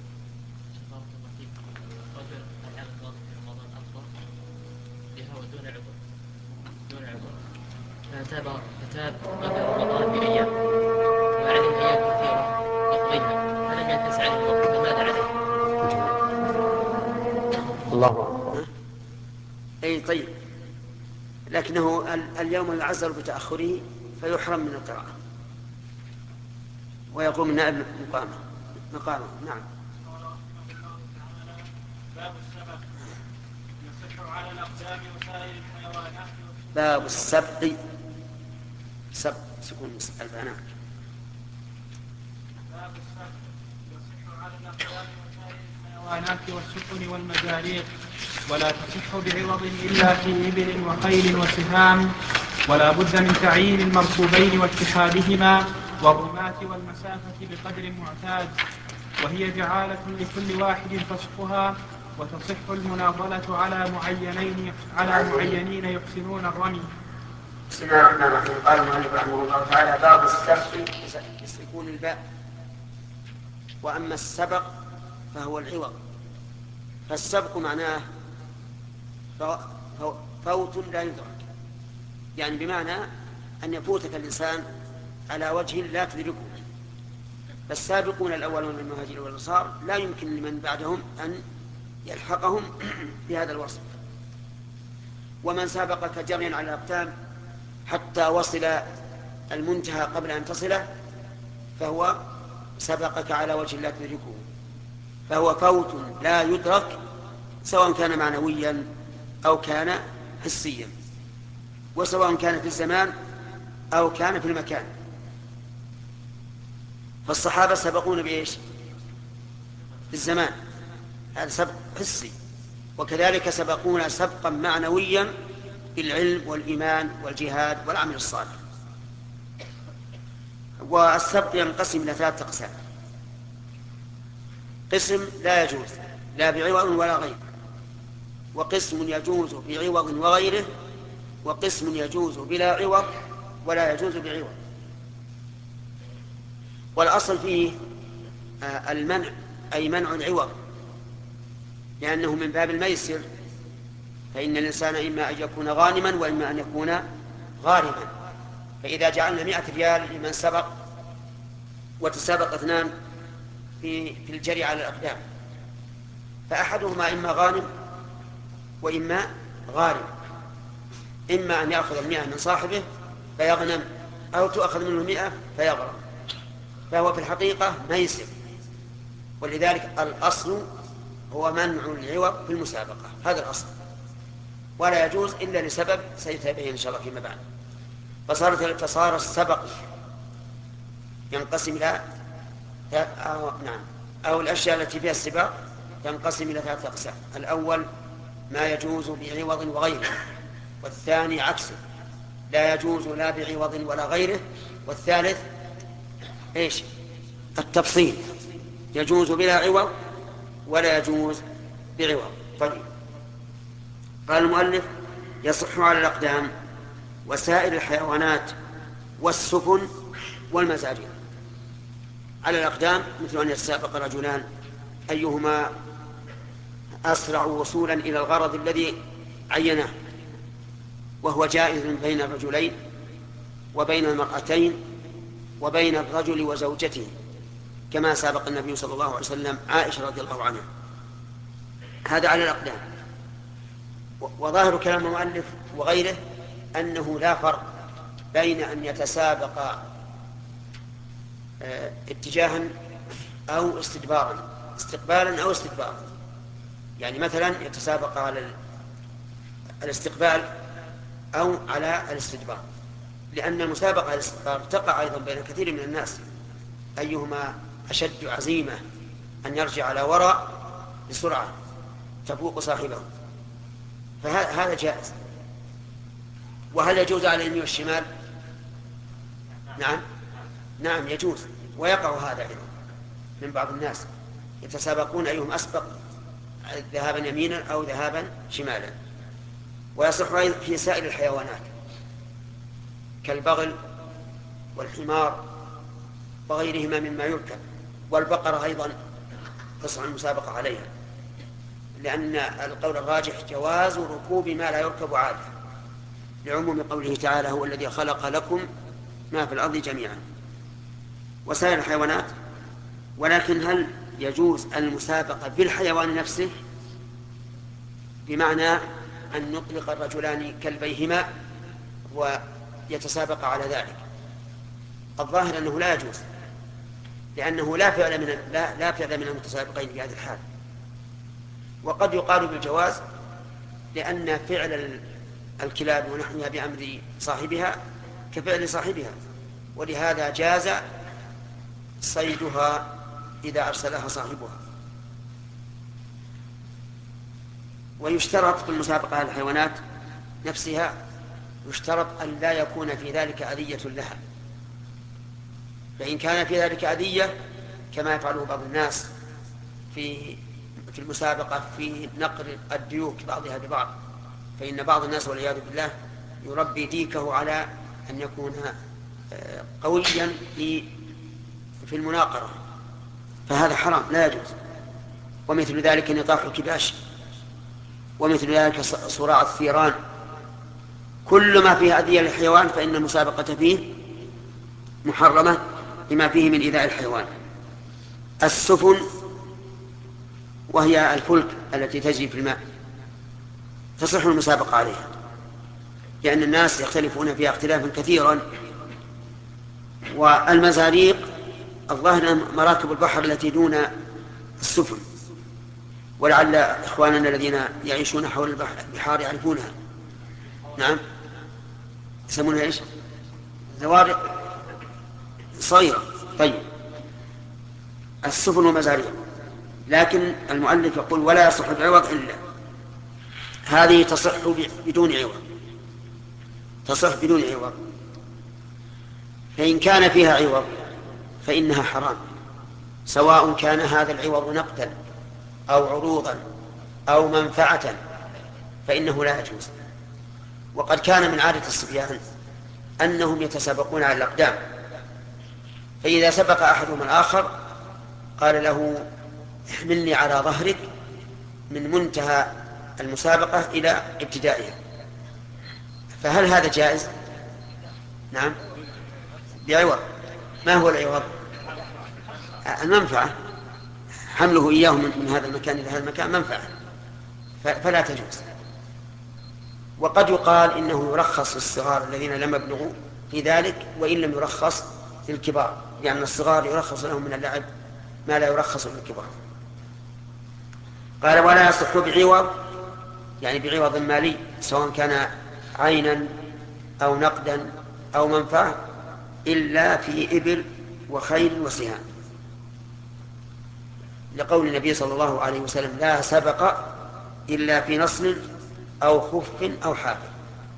فتاب فتاب قبل رمضان بأيام وعليه أيام كثيرة يقضيها فلم ينتس عليه الوقت، فماذا عليه؟ الله أكبر. أي طيب، لكنه اليوم يعذر بتأخره فيحرم من القراءة ويقوم النائب مقامه. مقامه. نعم. باب السبق يصح على الأقدام وسائر الحيوانات. باب السبق سبق سكون البنات. باب السبق يصح على الأقدام وسائر الحيوانات والسفن والمجارير، ولا تصح بعوض إلا في إبل وخيل وسهام، ولا بد من تعيين المركوبين واتحادهما والرماة والمسافة بقدر معتاد، وهي جعالة لكل واحد فسقها، وتصح المناضلة على معينين على معينين يحسنون الرمي. بسم الله الرحمن الرحيم. قال المؤلف رحمه الله تعالى: باب السبق بسكون الباء. وأما السبق فهو العوض. فالسبق معناه فوت لا يدرك، يعني بمعنى أن يفوتك الإنسان على وجه لا تدركه. فالسابقون الأولون من المهاجرين والأنصار لا يمكن لمن بعدهم أن يلحقهم بهذا الوصف. ومن سابقك جريا على الأقدام حتى وصل المنتهى قبل أن تصله فهو سبقك على وجه لا تدركه، فهو فوت لا يدرك، سواء كان معنويا أو كان حسيا، وسواء كان في الزمان أو كان في المكان. فالصحابة سبقون بإيش؟ بالزمان، هذا سبق حسي، وكذلك سبقون سبقا معنويا بالعلم والإيمان والجهاد والعمل الصالح. والسبق ينقسم إلى ثلاثة أقسام: قسم لا يجوز لا بعوض ولا غيره، وقسم يجوز بعوض وغيره، وقسم يجوز بلا عوض ولا يجوز بعوض. والأصل فيه المنع، أي منع العوض، لأنه من باب الميسر، فإن الإنسان إما أن يكون غانما وإما أن يكون غارما. فإذا جعلنا مئة ريال لمن سبق وتسابق اثنان في في الجري على الأقدام، فأحدهما إما غانم وإما غارم، إما أن يأخذ المئة من صاحبه فيغنم، أو تؤخذ منه المئة فيغرم، فهو في الحقيقة ميسر. ولذلك الأصل هو منع العوض في المسابقة، هذا الأصل، ولا يجوز إلا لسبب سيتبين إن شاء الله فيما بعد. فصارت فصار السبق ينقسم إلى أو نعم أو الأشياء التي فيها السباق تنقسم إلى ثلاثة أقسام: الأول ما يجوز بعوض وغيره، والثاني عكسه لا يجوز لا بعوض ولا غيره، والثالث إيش؟ التفصيل، يجوز بلا عوض ولا يجوز بعوض. طيب، قال المؤلف: يصح على الأقدام وسائر الحيوانات والسفن والمزارير. على الأقدام مثل أن يتسابق رجلان أيهما أسرع وصولا إلى الغرض الذي عيناه، وهو جائز بين الرجلين وبين المرأتين وبين الرجل وزوجته، كما سابق النبي صلى الله عليه وسلم عائشة رضي الله عنها. هذا على الأقدام. وظاهر كلام المؤلف وغيره أنه لا فرق بين أن يتسابق اتجاها أو استدبارا، استقبالا أو استدبارا. يعني مثلا يتسابق على الاستقبال أو على الاستدبار، لأن المسابقة على الاستدبار تقع أيضا بين كثير من الناس، أيهما أشد عزيمة أن يرجع على وراء بسرعة تفوق صاحبه، فهذا جائز. وهل يجوز على اليمين والشمال؟ نعم نعم يجوز، ويقع هذا أيضا من بعض الناس، يتسابقون أيهم أسبق ذهابا يمينا أو ذهابا شمالا. ويصح أيضا في سائر الحيوانات كالبغل والحمار وغيرهما مما يركب، والبقرة أيضا تصح المسابقة عليها، لأن القول الراجح جواز ركوب ما لا يركب عادة، لعموم قوله تعالى: هو الذي خلق لكم ما في الأرض جميعا. وسائر الحيوانات. ولكن هل يجوز المسابقة بالحيوان نفسه، بمعنى أن نطلق الرجلان كلبيهما ويتسابق على ذلك؟ الظاهر أنه لا يجوز، لأنه لا فعل من لا, لا فعل من المتسابقين في هذه الحال. وقد يقال بالجواز لأن فعل الكلاب ونحنها بأمر صاحبها كفعل صاحبها، ولهذا جاز صيدها إذا أرسلها صاحبها. ويشترط في المسابقة على الحيوانات نفسها يشترط أن لا يكون في ذلك أذية لها، فإن كان في ذلك أذية كما يفعله بعض الناس في في المسابقة في نقر الديوك بعضها ببعض، فإن بعض الناس والعياذ بالله يربي ديكه على أن يكون قويا في في المناقرة، فهذا حرام لا يجوز. ومثل ذلك نطاح الكباش، ومثل ذلك صراع الثيران، كل ما فيه أذية للحيوان فإن المسابقة فيه محرمة لما فيه من إيذاء الحيوان. السفن وهي الفلك التي تجري في الماء تصح المسابقة عليها، لأن الناس يختلفون فيها اختلافا كثيرا. والمزاريق الظاهر مراكب البحر التي دون السفن، ولعل إخواننا الذين يعيشون حول البحار يعرفونها. نعم، يسمونها إيش؟ زوارق صغيرة. طيب، السفن ومزاريق. لكن المؤلف يقول ولا يصح بعوض إلا هذه تصح بدون عوض، تصح بدون عوض. فإن كان فيها عوض فإنها حرام، سواء كان هذا العوض نقدا أو عروضا أو منفعة فإنه لا يجوز. وقد كان من عادة الصبيان أنهم يتسابقون على الأقدام، فإذا سبق أحدهم الآخر قال له احملني على ظهرك من منتهى المسابقة إلى ابتدائها. فهل هذا جائز؟ نعم، بعوض. ما هو العوض؟ المنفعة، حمله إياه من هذا المكان إلى هذا المكان منفعة، فلا تجوز. وقد يقال إنه يرخص للصغار الذين لم يبلغوا في ذلك، وإن لم يرخص للكبار، لأن يعني الصغار يرخص لهم من اللعب ما لا يرخص للكبار. قال ولا يصح بعوض، يعني بعوض مالي، سواء كان عينا أو نقدا أو منفعة، إلا في إبل وخيل وسهام، لقول النبي صلى الله عليه وسلم لا سبق إلا في نصل أو خف أو حافل.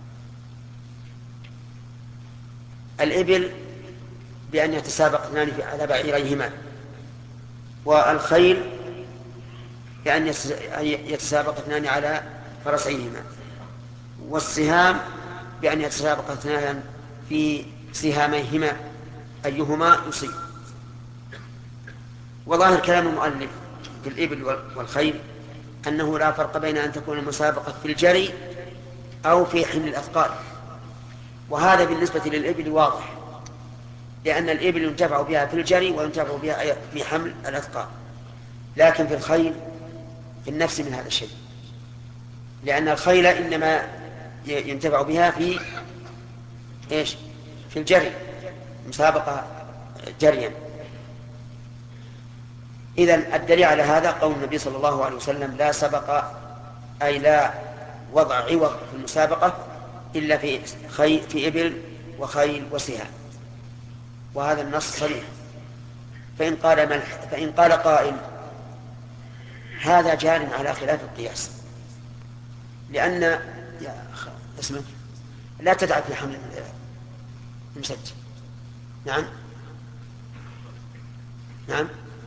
الإبل بأن يتسابق اثنان على بعيريهما، والخيل بأن يتسابق اثنان على فرسيهما، والسهام بأن يتسابق اثنان في سهاميهما أيهما يصيب. وظاهر كلام المؤلف في الإبل والخيل أنه لا فرق بين أن تكون المسابقة في الجري أو في حمل الأثقال، وهذا بالنسبة للإبل واضح، لأن الإبل ينتفع بها في الجري وينتفع بها في حمل الأثقال. لكن في الخيل في النفس من هذا الشيء، لأن الخيل إنما ينتفع بها في إيش؟ في الجري، مسابقة جريا. إذن الدليل على هذا قول النبي صلى الله عليه وسلم لا سبق، أي لا وضع عوض في المسابقة إلا في خيل في إبل وخيل وسهام، وهذا النص صريح. فإن قال ملح فإن قال قائل هذا جار على خلاف القياس، لأن يا اسمك لا تدع في حمل المسجل. نعم نعم،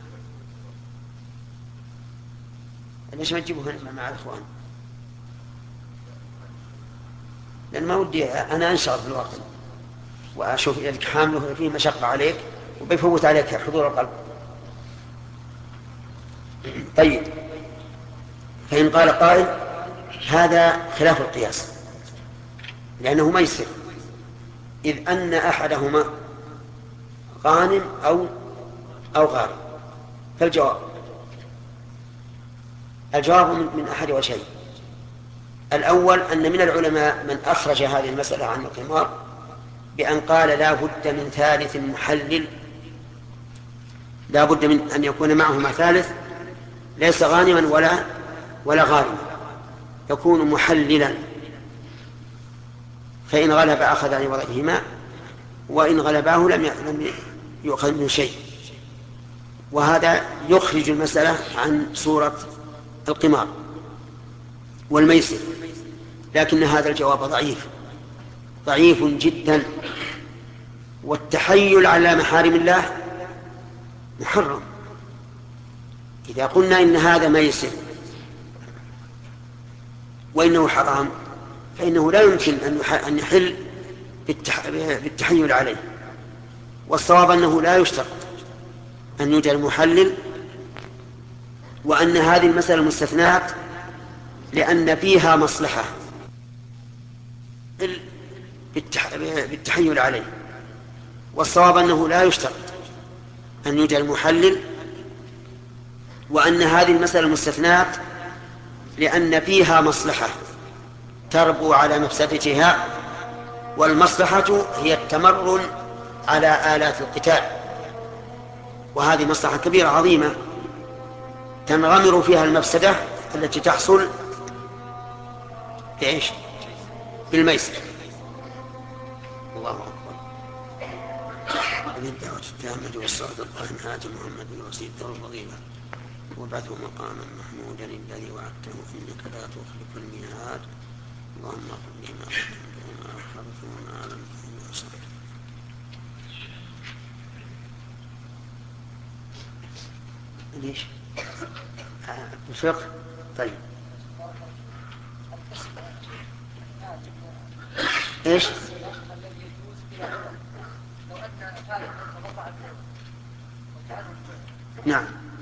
ليش ما تجيبه هنا مع الإخوان؟ لأن ما ودي أنا أنشر في الواقع وأشوف يدك حامله فيه مشقة عليك وبيفوت عليك حضور القلب. طيب، فإن قال قائل هذا خلاف القياس لأنه ميسر، إذ أن أحدهما غانم أو أو غارم. فالجواب الجواب من أحد وجهين. الأول أن من العلماء من أخرج هذه المسألة عن القمار بأن قال لا بد من ثالث محلل لا بد من أن يكون معهما ثالث ليس غانما ولا ولا غارما، يكون محللا، فإن غلب أخذ عن وضعهما، وإن غلباه لم لم يؤخذ منه شيء. وهذا يخرج المسألة عن صورة القمار والميسر، لكن هذا الجواب ضعيف ضعيف جدا. والتحيل على محارم الله محرم. إذا قلنا إن هذا ميسر وإنه حرام فإنه لا يمكن أن يحل بالتحيل عليه. والصواب أنه لا يشترط أن يوجد المحلل، وأن هذه المسألة مستثنات لأن فيها مصلحة بالتحيل عليه. والصواب أنه لا يشترط أن يوجد المحلل، وأن هذه المسألة مستثنات لأن فيها مصلحة تربو على مفسدتها، والمصلحة هي التمرن على آلات القتال، وهذه مصلحة كبيرة عظيمة تنغمر فيها المفسدة التي تحصل بإيش؟ بالميسر. الله أكبر. الدعوة التامة والصلاة القائمة آت محمد الوسيلة والفضيلة وبعثه مقاما محمودا الذي وعدته إنك لا تخلف الميعاد. اللهم اغفر لي ما قدمت وما أخرت وما أعلمت وما أسررت. ليش؟ الفقه. طيب ايش؟ نعم.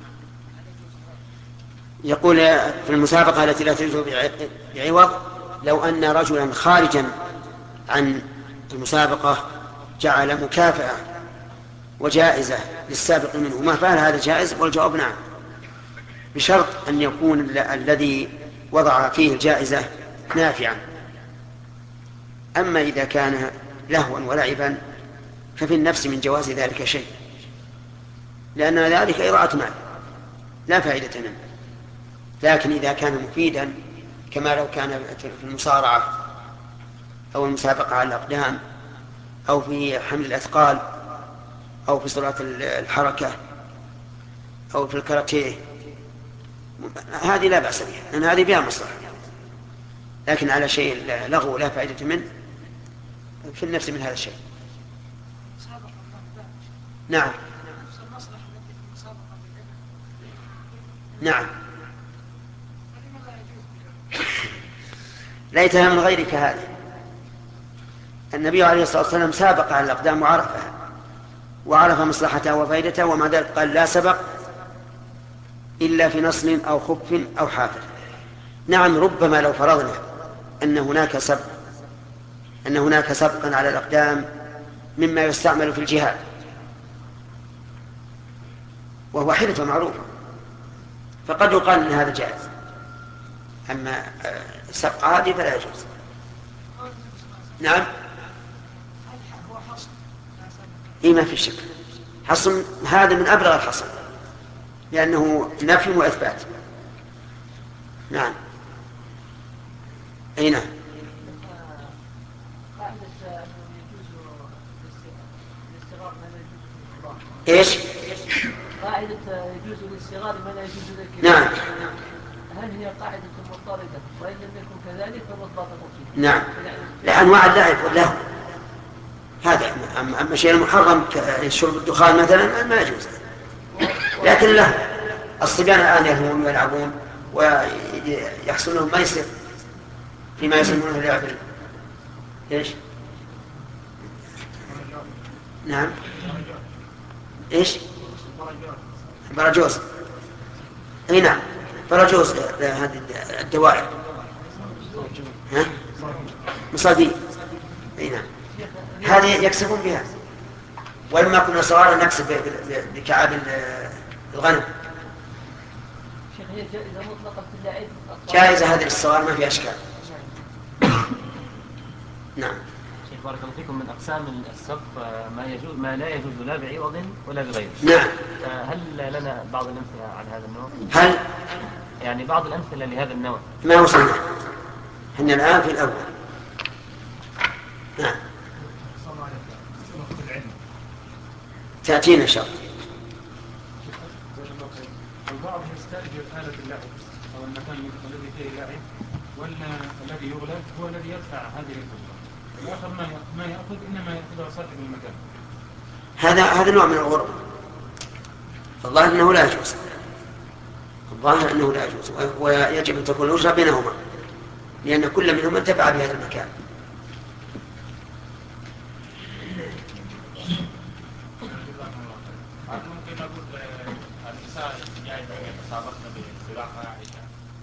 يقول في المسابقة التي لا تجوز بعوض لو أن رجلا خارجا عن المسابقة جعل مكافأة وجائزة للسابق منهما فهل هذا جائز؟ والجواب نعم، بشرط أن يكون الذي وضع فيه الجائزة نافعا. أما إذا كان لهوا ولعبا ففي النفس من جواز ذلك شيء، لأن ذلك إضاعة مال لا فائدة منه. لكن إذا كان مفيدا كما لو كان في المصارعة أو المسابقة على الأقدام أو في حمل الأثقال أو في صلاة الحركة أو في الكاراتيه، هذه لا بأس بها لأن هذه بها مصلحة. لكن على شيء لغو لا فائدة منه في النفس من هذا الشيء. نعم نعم. ليتها من غيرك هذا. النبي عليه الصلاة والسلام سابق على الأقدام وعرفها وعرف مصلحتها وفائدتها، ومع ذلك قال لا سبق إلا في نصل أو خف أو حافر. نعم، ربما لو فرضنا أن هناك سبق أن هناك سبقا على الأقدام مما يستعمل في الجهاد وهو حرفة معروفة فقد يقال أن هذا جائز، أما سبق هذه فلا يجوز. نعم. إيه ما في شك، حصن هذا من أبلغ الحصن لأنه نفي وإثبات. نعم. أي نعم. إيش؟ قاعدة يجوز للصغار ما لا يجوز للكبار. نعم. هل هي قاعدة مضطردة؟ وإن لم يكن كذلك فالرتبة فيه. نعم. لأنواع اللعب واللهو هذا. أما شيء محرم كشرب الدخان مثلا ما يجوز، لكن له الصبيان الآن يلهون ويلعبون ويحصل لهم ميسر فيما يسمونه اللعب. إيش؟ نعم. إيش؟ براجوز. أي نعم، براجوز هذه الدوائر. ها؟ مصادين. أي نعم، هذه يكسبون بها. ولما كنا صغارا نكسب بكعاب الغنم. جائزة هذه الصغار ما في أشكال. نعم. شيخ بارك الله فيكم من أقسام السبق ما يجوز ما لا يجوز لا بعوض ولا بغيره. نعم. هل لنا بعض الأمثلة عن هذا النوع؟ هل يعني بعض الأمثلة لهذا النوع؟ ما وصلنا احنا الآن في الأول. نعم. تأتينا إن شاء الله. البعض يستأجر آلة اللعب أو المكان الذي فيه اللعب، ولا الذي يغلب هو الذي يدفع هذه الأجرة، الآخر ما يأخذ إنما يأخذها صاحب المكان. هذا هذا نوع من الغرب. الظاهر أنه لا يجوز. الظاهر أنه لا يجوز، ويجب أن تكون الأجرة بينهما، لأن كل منهما انتفع بهذا المكان. ممكن نقول النساء جائز أن يتسابقن بسباق عائشة.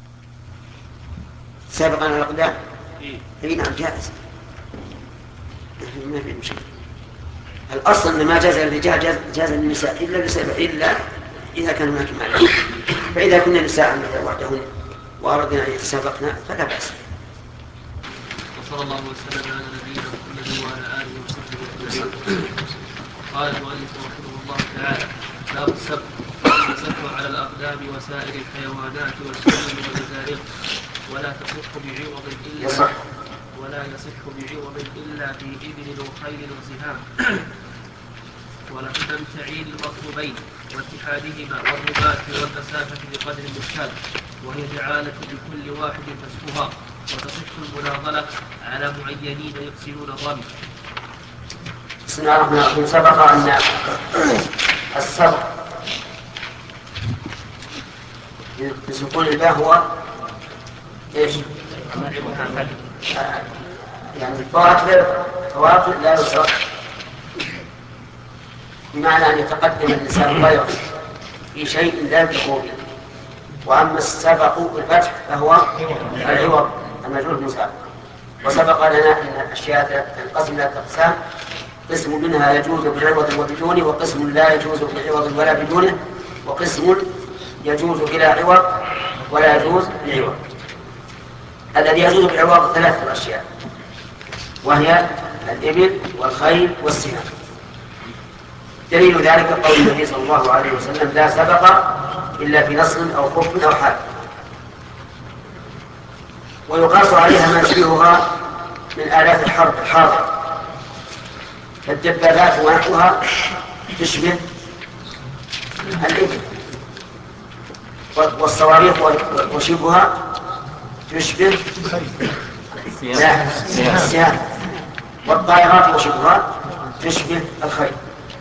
سابقا على الأقدام؟ إيه. إيه نعم جائز. ما في مشكلة. الأصل أن ما جاز للرجال جاز, جاز للنساء إلا لسبب إلا إذا كان هناك مانع. فإذا كنا نساء وحدهن وأردنا أن يتسابقنا فلا بأس. وصلى الله وسلم على نبينا محمد وعلى آله وصحبه وسلم. قال المؤلف رحمه الله تعالى: باب السبق. السبق على الأقدام وسائر الحيوانات والسلم والمزارق، ولا تصح بعوض إلا يصح. ولا يصح بعوض إلا في إبل وخيل وسهام، ولا تمتعين المطلوبين واتحادهما والرباط والمسافة بقدر المشكال، وهي جعالة لكل واحد فسقها، وتصح المناضلة على معينين يقصرون الرمي. بسم الله الرحمن الرحيم. سبق أن السبق بسكون الباء هو ايش؟ يعني الفواتر فواتر لا يسرق، بمعنى أن يتقدم الإنسان غيره في شيء لا يدركه به. وأما السبق بالفتح فهو العوض المجهول المسابق. وسبق لنا أن الأشياء تنقسم إلى أقسام: قسم منها يجوز بعوض وبدونه، وقسم لا يجوز بعوض ولا بدونه، وقسم يجوز بلا عوض ولا يجوز بعوض. الذي يجوز بعوض ثلاثة أشياء، وهي الإبل والخيل والسهام. دليل ذلك قول النبي صلى الله عليه وسلم: لا سبق إلا في نصر أو خف أو حال. ويقاس عليها ما يشبهها من آلات الحرب الحاضرة، فالدبابات ونحوها تشبه الإبل، والصواريخ وشبهها تشبه السهام، والطائرات وشبهها تشبه الخيل.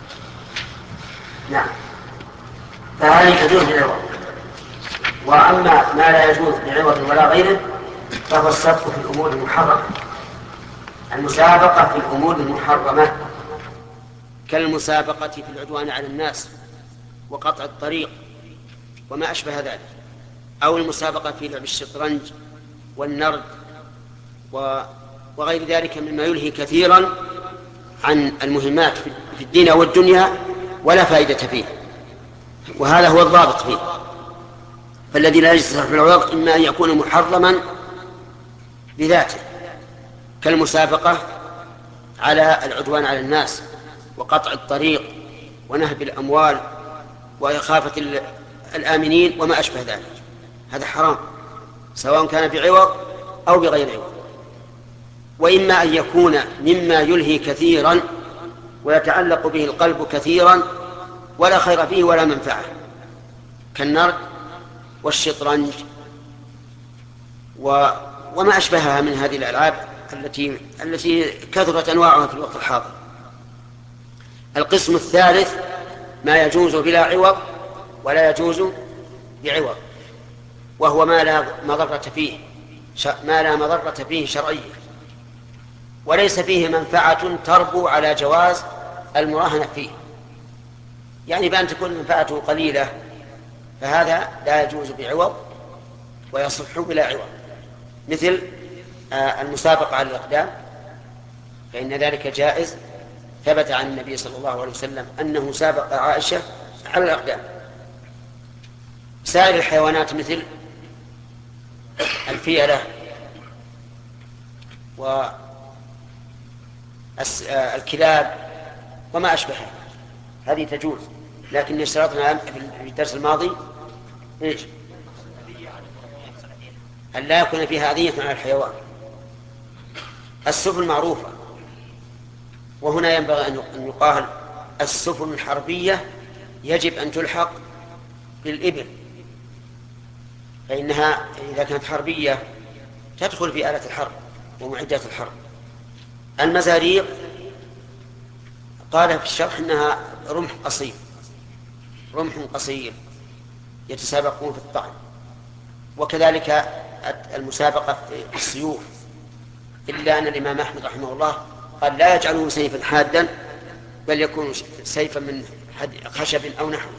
نعم. فهذه تجوز بعوض. وأما ما لا يجوز بعوض ولا غيره فهو السبق في الأمور المحرمة، المسابقة في الأمور المحرمة، كالمسابقة في العدوان على الناس وقطع الطريق وما أشبه ذلك، أو المسابقة في لعب الشطرنج والنرد وغير ذلك مما يلهي كثيرا عن المهمات في الدين والدنيا ولا فائدة فيه، وهذا هو الضابط فيه. فالذي لا يجوز في العوض إما أن يكون محرما بذاته، كالمسابقة على العدوان على الناس وقطع الطريق ونهب الأموال وإخافة الآمنين وما أشبه ذلك، هذا حرام سواء كان بعوض أو بغير عوض. وإما أن يكون مما يلهي كثيرا ويتعلق به القلب كثيرا ولا خير فيه ولا منفعة، كالنرد والشطرنج و... وما أشبهها من هذه الألعاب التي التي كثرت أنواعها في الوقت الحاضر. القسم الثالث ما يجوز بلا عوض ولا يجوز بعوض، وهو ما لا مضرة فيه ما لا مضرة فيه شرعية، وليس فيه منفعة تربو على جواز المراهنة فيه، يعني بأن تكون منفعته قليلة، فهذا لا يجوز بعوض ويصح بلا عوض، مثل المسابقة على الأقدام، فإن ذلك جائز، ثبت عن النبي صلى الله عليه وسلم أنه سابق عائشة على الأقدام. سائر الحيوانات مثل الفيلة الكلاب وما أشبهها، هذه تجوز. لكن اشترطنا في الدرس الماضي إيش؟ أن لا يكون فيها أذية على الحيوان. السفن معروفة، وهنا ينبغي أن يقال السفن الحربية يجب أن تلحق بالإبل، فإنها إذا كانت حربية تدخل في آلة الحرب ومعدات الحرب. المزاريق قال في الشرح إنها رمح قصير، رمح قصير يتسابقون في الطعن، وكذلك المسابقة في السيوف، إلا أن الإمام أحمد رحمه الله قال لا يجعله سيفا حادا بل يكون سيفا من خشب أو نحوه.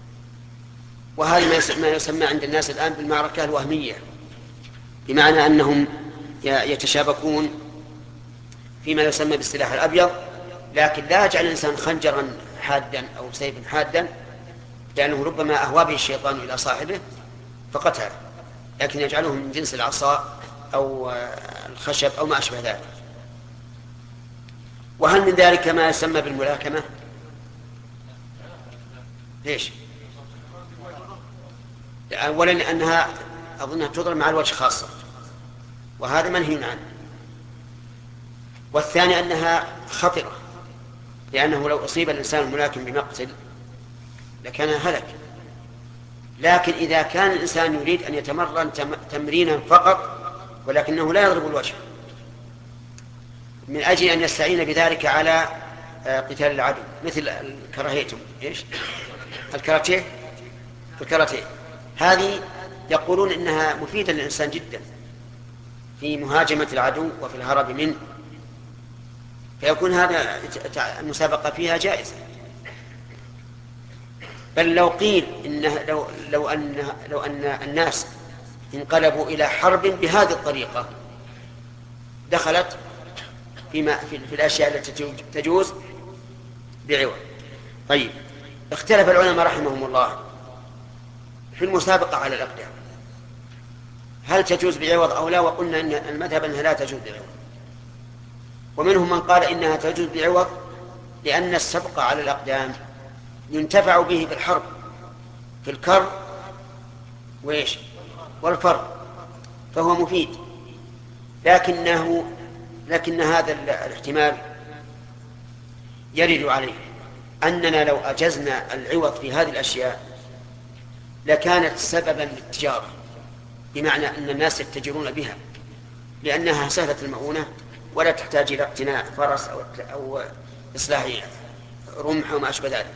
وهذا ما يسمى عند الناس الآن بالمعركة الوهمية، بمعنى أنهم يتشابكون فيما يسمى بالسلاح الأبيض، لكن لا يجعل الإنسان خنجرا حادا أو سيفا حادا، لأنه ربما أهوى به الشيطان إلى صاحبه فقتله، لكن يجعله من جنس العصا أو الخشب أو ما أشبه ذلك. وهل من ذلك ما يسمى بالملاكمة؟ ليش؟ أولا لأنها أظنها تضرب مع الوجه خاصة، وهذا منهي عنه. والثاني أنها خطرة، لأنه لو أصيب الإنسان الملاكم بمقتل لكان هلك. لكن إذا كان الإنسان يريد أن يتمرن تمرينا فقط ولكنه لا يضرب الوجه، من أجل أن يستعين بذلك على قتال العدو، مثل الكراهيتم إيش؟ الكاراتيه الكاراتيه هذه يقولون إنها مفيدة للإنسان جدا في مهاجمة العدو وفي الهرب منه، فيكون هذا المسابقة فيها جائزة. بل لو قيل إنه لو, لو, أن لو أن الناس انقلبوا إلى حرب بهذه الطريقة دخلت فيما في, في الأشياء التي تجوز بعوض. طيب، اختلف العلماء رحمهم الله في المسابقة على الأقدام، هل تجوز بعوض أو لا؟ وقلنا إن المذهب أنها لا تجوز بعوض، ومنهم من قال إنها تجوز بعوض لأن السبق على الأقدام ينتفع به في الحرب، في الكر وإيش والفر، فهو مفيد. لكنه لكن هذا الاحتمال يرد عليه أننا لو أجزنا العوض في هذه الأشياء لكانت سببا للتجارة، بمعنى أن الناس يتجرون بها لأنها سهلة المؤونة ولا تحتاج إلى اقتناء فرس أو, أو إصلاح رمح وما أشبه ذلك،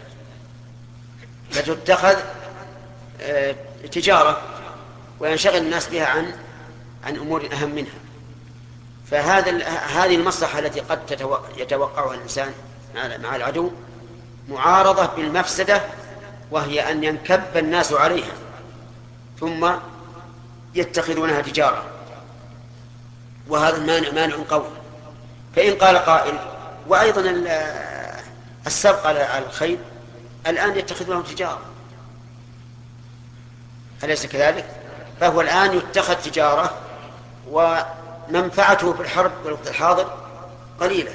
فتتخذ تجارة وينشغل الناس بها عن عن أمور أهم منها. فهذا هذه المصلحة التي قد يتوقعها الإنسان مع العدو معارضة بالمفسدة، وهي أن ينكب الناس عليها ثم يتخذونها تجارة، وهذا المانع مانع قوي. فإن قال قائل وأيضا السبق على الخيل الآن يتخذونه تجارة، أليس كذلك؟ فهو الآن يتخذ تجارة ومنفعته في الحرب والوقت الحاضر قليلة،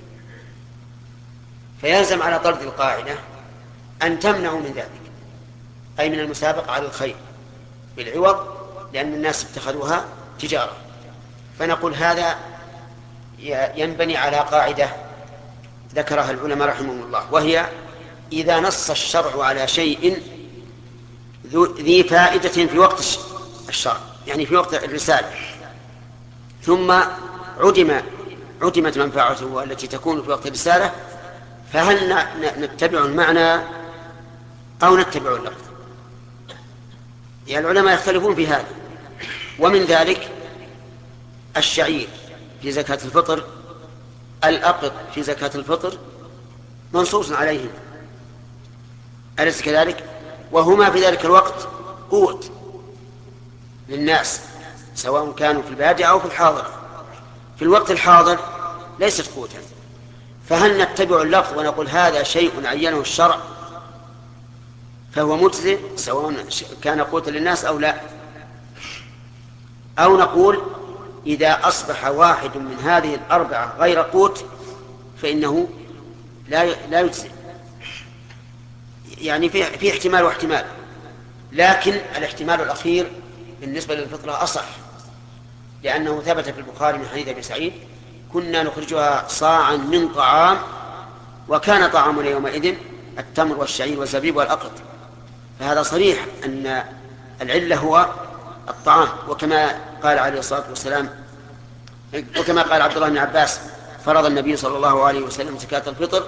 فيلزم على طرد القاعدة أن تمنعوا من ذلك، أي من المسابقة على الخيل بالعوض، لأن الناس اتخذوها تجارة. فنقول هذا ينبني على قاعدة ذكرها العلماء رحمهم الله، وهي إذا نص الشرع على شيء ذي فائدة في وقت الشرع، يعني في وقت الرسالة، ثم عدم عدمت منفعته التي تكون في وقت الرسالة، فهل نتبع المعنى أو نتبع اللفظ؟ يعني العلماء يختلفون في هذا. ومن ذلك الشعير في زكاة الفطر، الأقط في زكاة الفطر منصوص عليهم، أليس كذلك؟ وهما في ذلك الوقت قوت للناس سواء كانوا في البادية أو في الحاضرة. في الوقت الحاضر ليست قوتا، فهل نتبع اللفظ ونقول هذا شيء عينه الشرع فهو مجزئ سواء كان قوتا للناس أو لا، أو نقول إذا أصبح واحد من هذه الأربعة غير قوت فإنه لا لا يجزئ. يعني في في احتمال واحتمال، لكن الاحتمال الأخير بالنسبة للفطرة أصح، لأنه ثبت في البخاري من حديث أبي سعيد: كنا نخرجها صاعا من طعام، وكان طعامنا يومئذ التمر والشعير والزبيب والأقط. فهذا صريح أن العلة هو الطعام، وكما قال عليه الصلاة والسلام، وكما قال عبد الله بن عباس: فرض النبي صلى الله عليه وسلم زكاة الفطر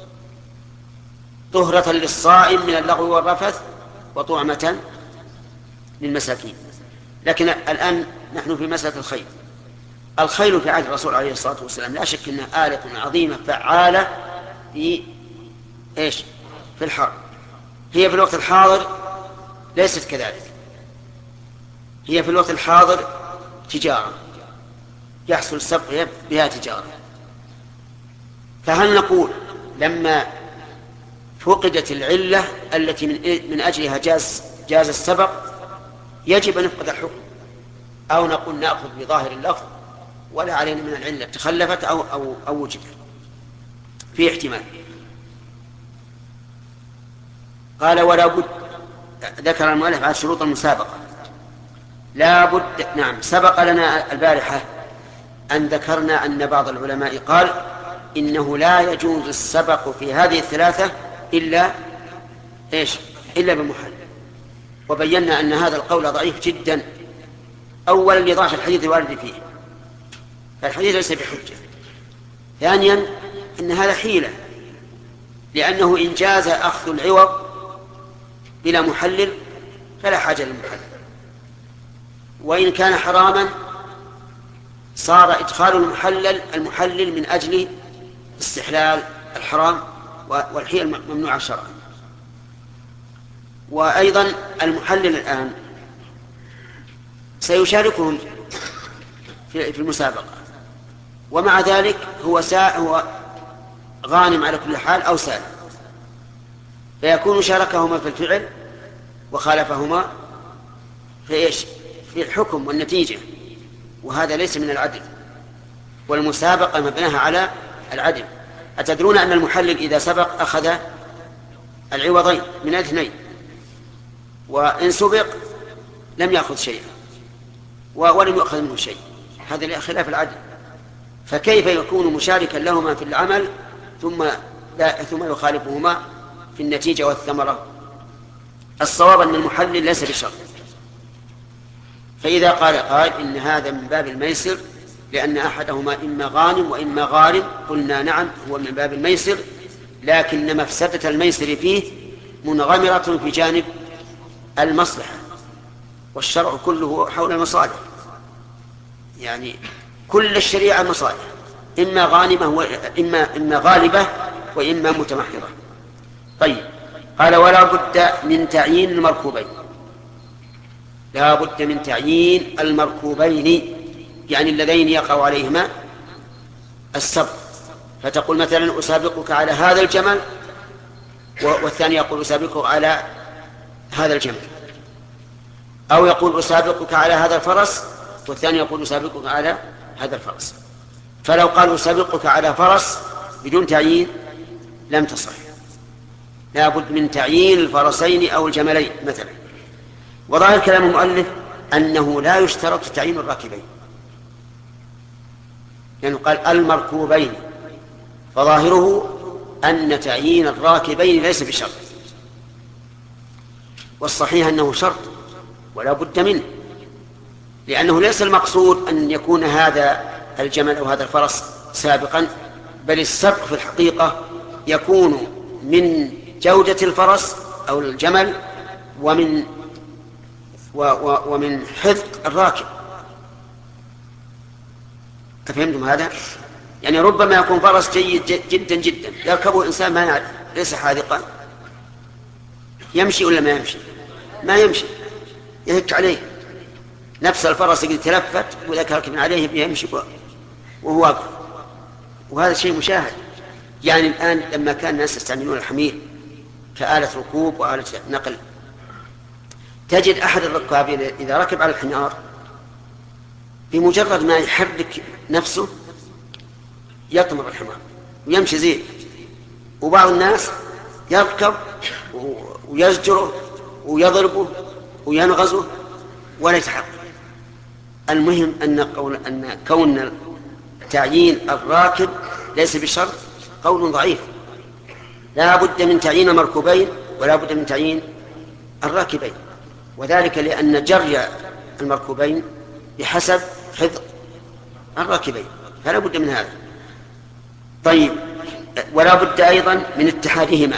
طهرة للصائم من اللغو والرفث وطعمة للمساكين. لكن الآن نحن في مسألة الخيل. الخيل في عهد الرسول عليه الصلاة والسلام لا شك أنها آلة عظيمة فعالة في إيش؟ في الحرب. هي في الوقت الحاضر ليست كذلك، هي في الوقت الحاضر تجارة، يحصل السبق بها تجارة. فهل نقول لما فقدت العلة التي من أجلها جاز, جاز السبق يجب أن نفقد الحكم، أو نقول نأخذ بظاهر اللفظ ولا علينا من العلة تخلفت أو, أو, أو وجدت؟ في احتمال. قال: ولا بد، ذكر المؤلف على شروط المسابقة. لا بد، نعم، سبق لنا البارحة أن ذكرنا أن بعض العلماء قال إنه لا يجوز السبق في هذه الثلاثة إلا إيش؟ إلا بمحل. وبينا أن هذا القول ضعيف جدا، أولا لضعف الحديث الوارد فيه، فالحديث ليس بحجة. ثانيا أن هذا حيلة، لأنه إن جاز أخذ العوض بلا محلل فلا حاجة للمحلل، وإن كان حراما صار إدخال المحلل المحلل من أجل استحلال الحرام، والحيل ممنوعة شرعا. وأيضا المحلل الآن سيشاركهم في المسابقة، ومع ذلك هو سا هو غانم على كل حال أو سالم، فيكون شاركهما في الفعل وخالفهما في إيش؟ في الحكم والنتيجة، وهذا ليس من العدل، والمسابقة مبناها على العدل. أتدرون أن المحلل إذا سبق أخذ العوضين من الاثنين، وإن سبق لم يأخذ شيئا ولم يأخذ منه شيء، هذا خلاف العدل. فكيف يكون مشاركا لهما في العمل ثم لا ثم يخالفهما في النتيجة والثمرة؟ الصواب أن المحلل ليس بشرط. فإذا قال قائل إن هذا من باب الميسر لأن أحدهما إما غانم وإما غارم، قلنا نعم، هو من باب الميسر، لكن مفسدة الميسر فيه منغمرة في جانب المصلحة، والشرع كله حول المصالح، يعني كل الشريعة مصالح، إما غانمة وإما إما غالبة وإما متمحضة. طيب، قال: ولا بد من تعيين المركوبين. لا بد من تعيين المركوبين، يعني اللذين يقع عليهما السبق. فتقول مثلا: أسابقك على هذا الجمل، والثاني يقول: أسابقك على هذا الجمل، أو يقول: أسابقك على هذا الفرس، والثاني يقول: أسابقك على هذا الفرس. فلو قال: أسابقك على فرس بدون تعيين لم تصح، لا بد من تعيين الفرسين أو الجملين مثلا. وظاهر كلام المؤلف أنه لا يشترط تعيين الراكبين، لأنه يعني قال المركوبين، فظاهره أن تعيين الراكبين ليس بشرط، والصحيح أنه شرط ولا بد منه، لأنه ليس المقصود أن يكون هذا الجمل أو هذا الفرس سابقا، بل السبق في الحقيقة يكون من جودة الفرس أو الجمل ومن و و ومن حذق الراكب. أفهمتم هذا؟ يعني ربما يكون فرس جيد جدا جدا يركبه إنسان ما يعرف، ليس حاذقا، يمشي ولا ما يمشي؟ ما يمشي، يهك عليه. نفس الفرس يقدر يتلفت وذاك راكب عليه يمشي وهو واقف، وهذا شيء مشاهد. يعني الآن لما كان الناس يستعملون الحمير كآلة ركوب وآلة نقل، تجد أحد الركاب إذا ركب على الحمار بمجرد ما يحرك نفسه يطمر الحمار، ويمشي زين، وبعض الناس يركب ويزجره ويضربه وينغزه ولا يتحرك. المهم أن قول أن كون تعيين الراكب ليس بشرط قول ضعيف، لا بد من تعيين المركوبين ولا بد من تعيين الراكبين، وذلك لأن جري المركوبين بحسب حفظ الراكبين، فلا بد من هذا. طيب، ولا بد أيضا من اتحادهما،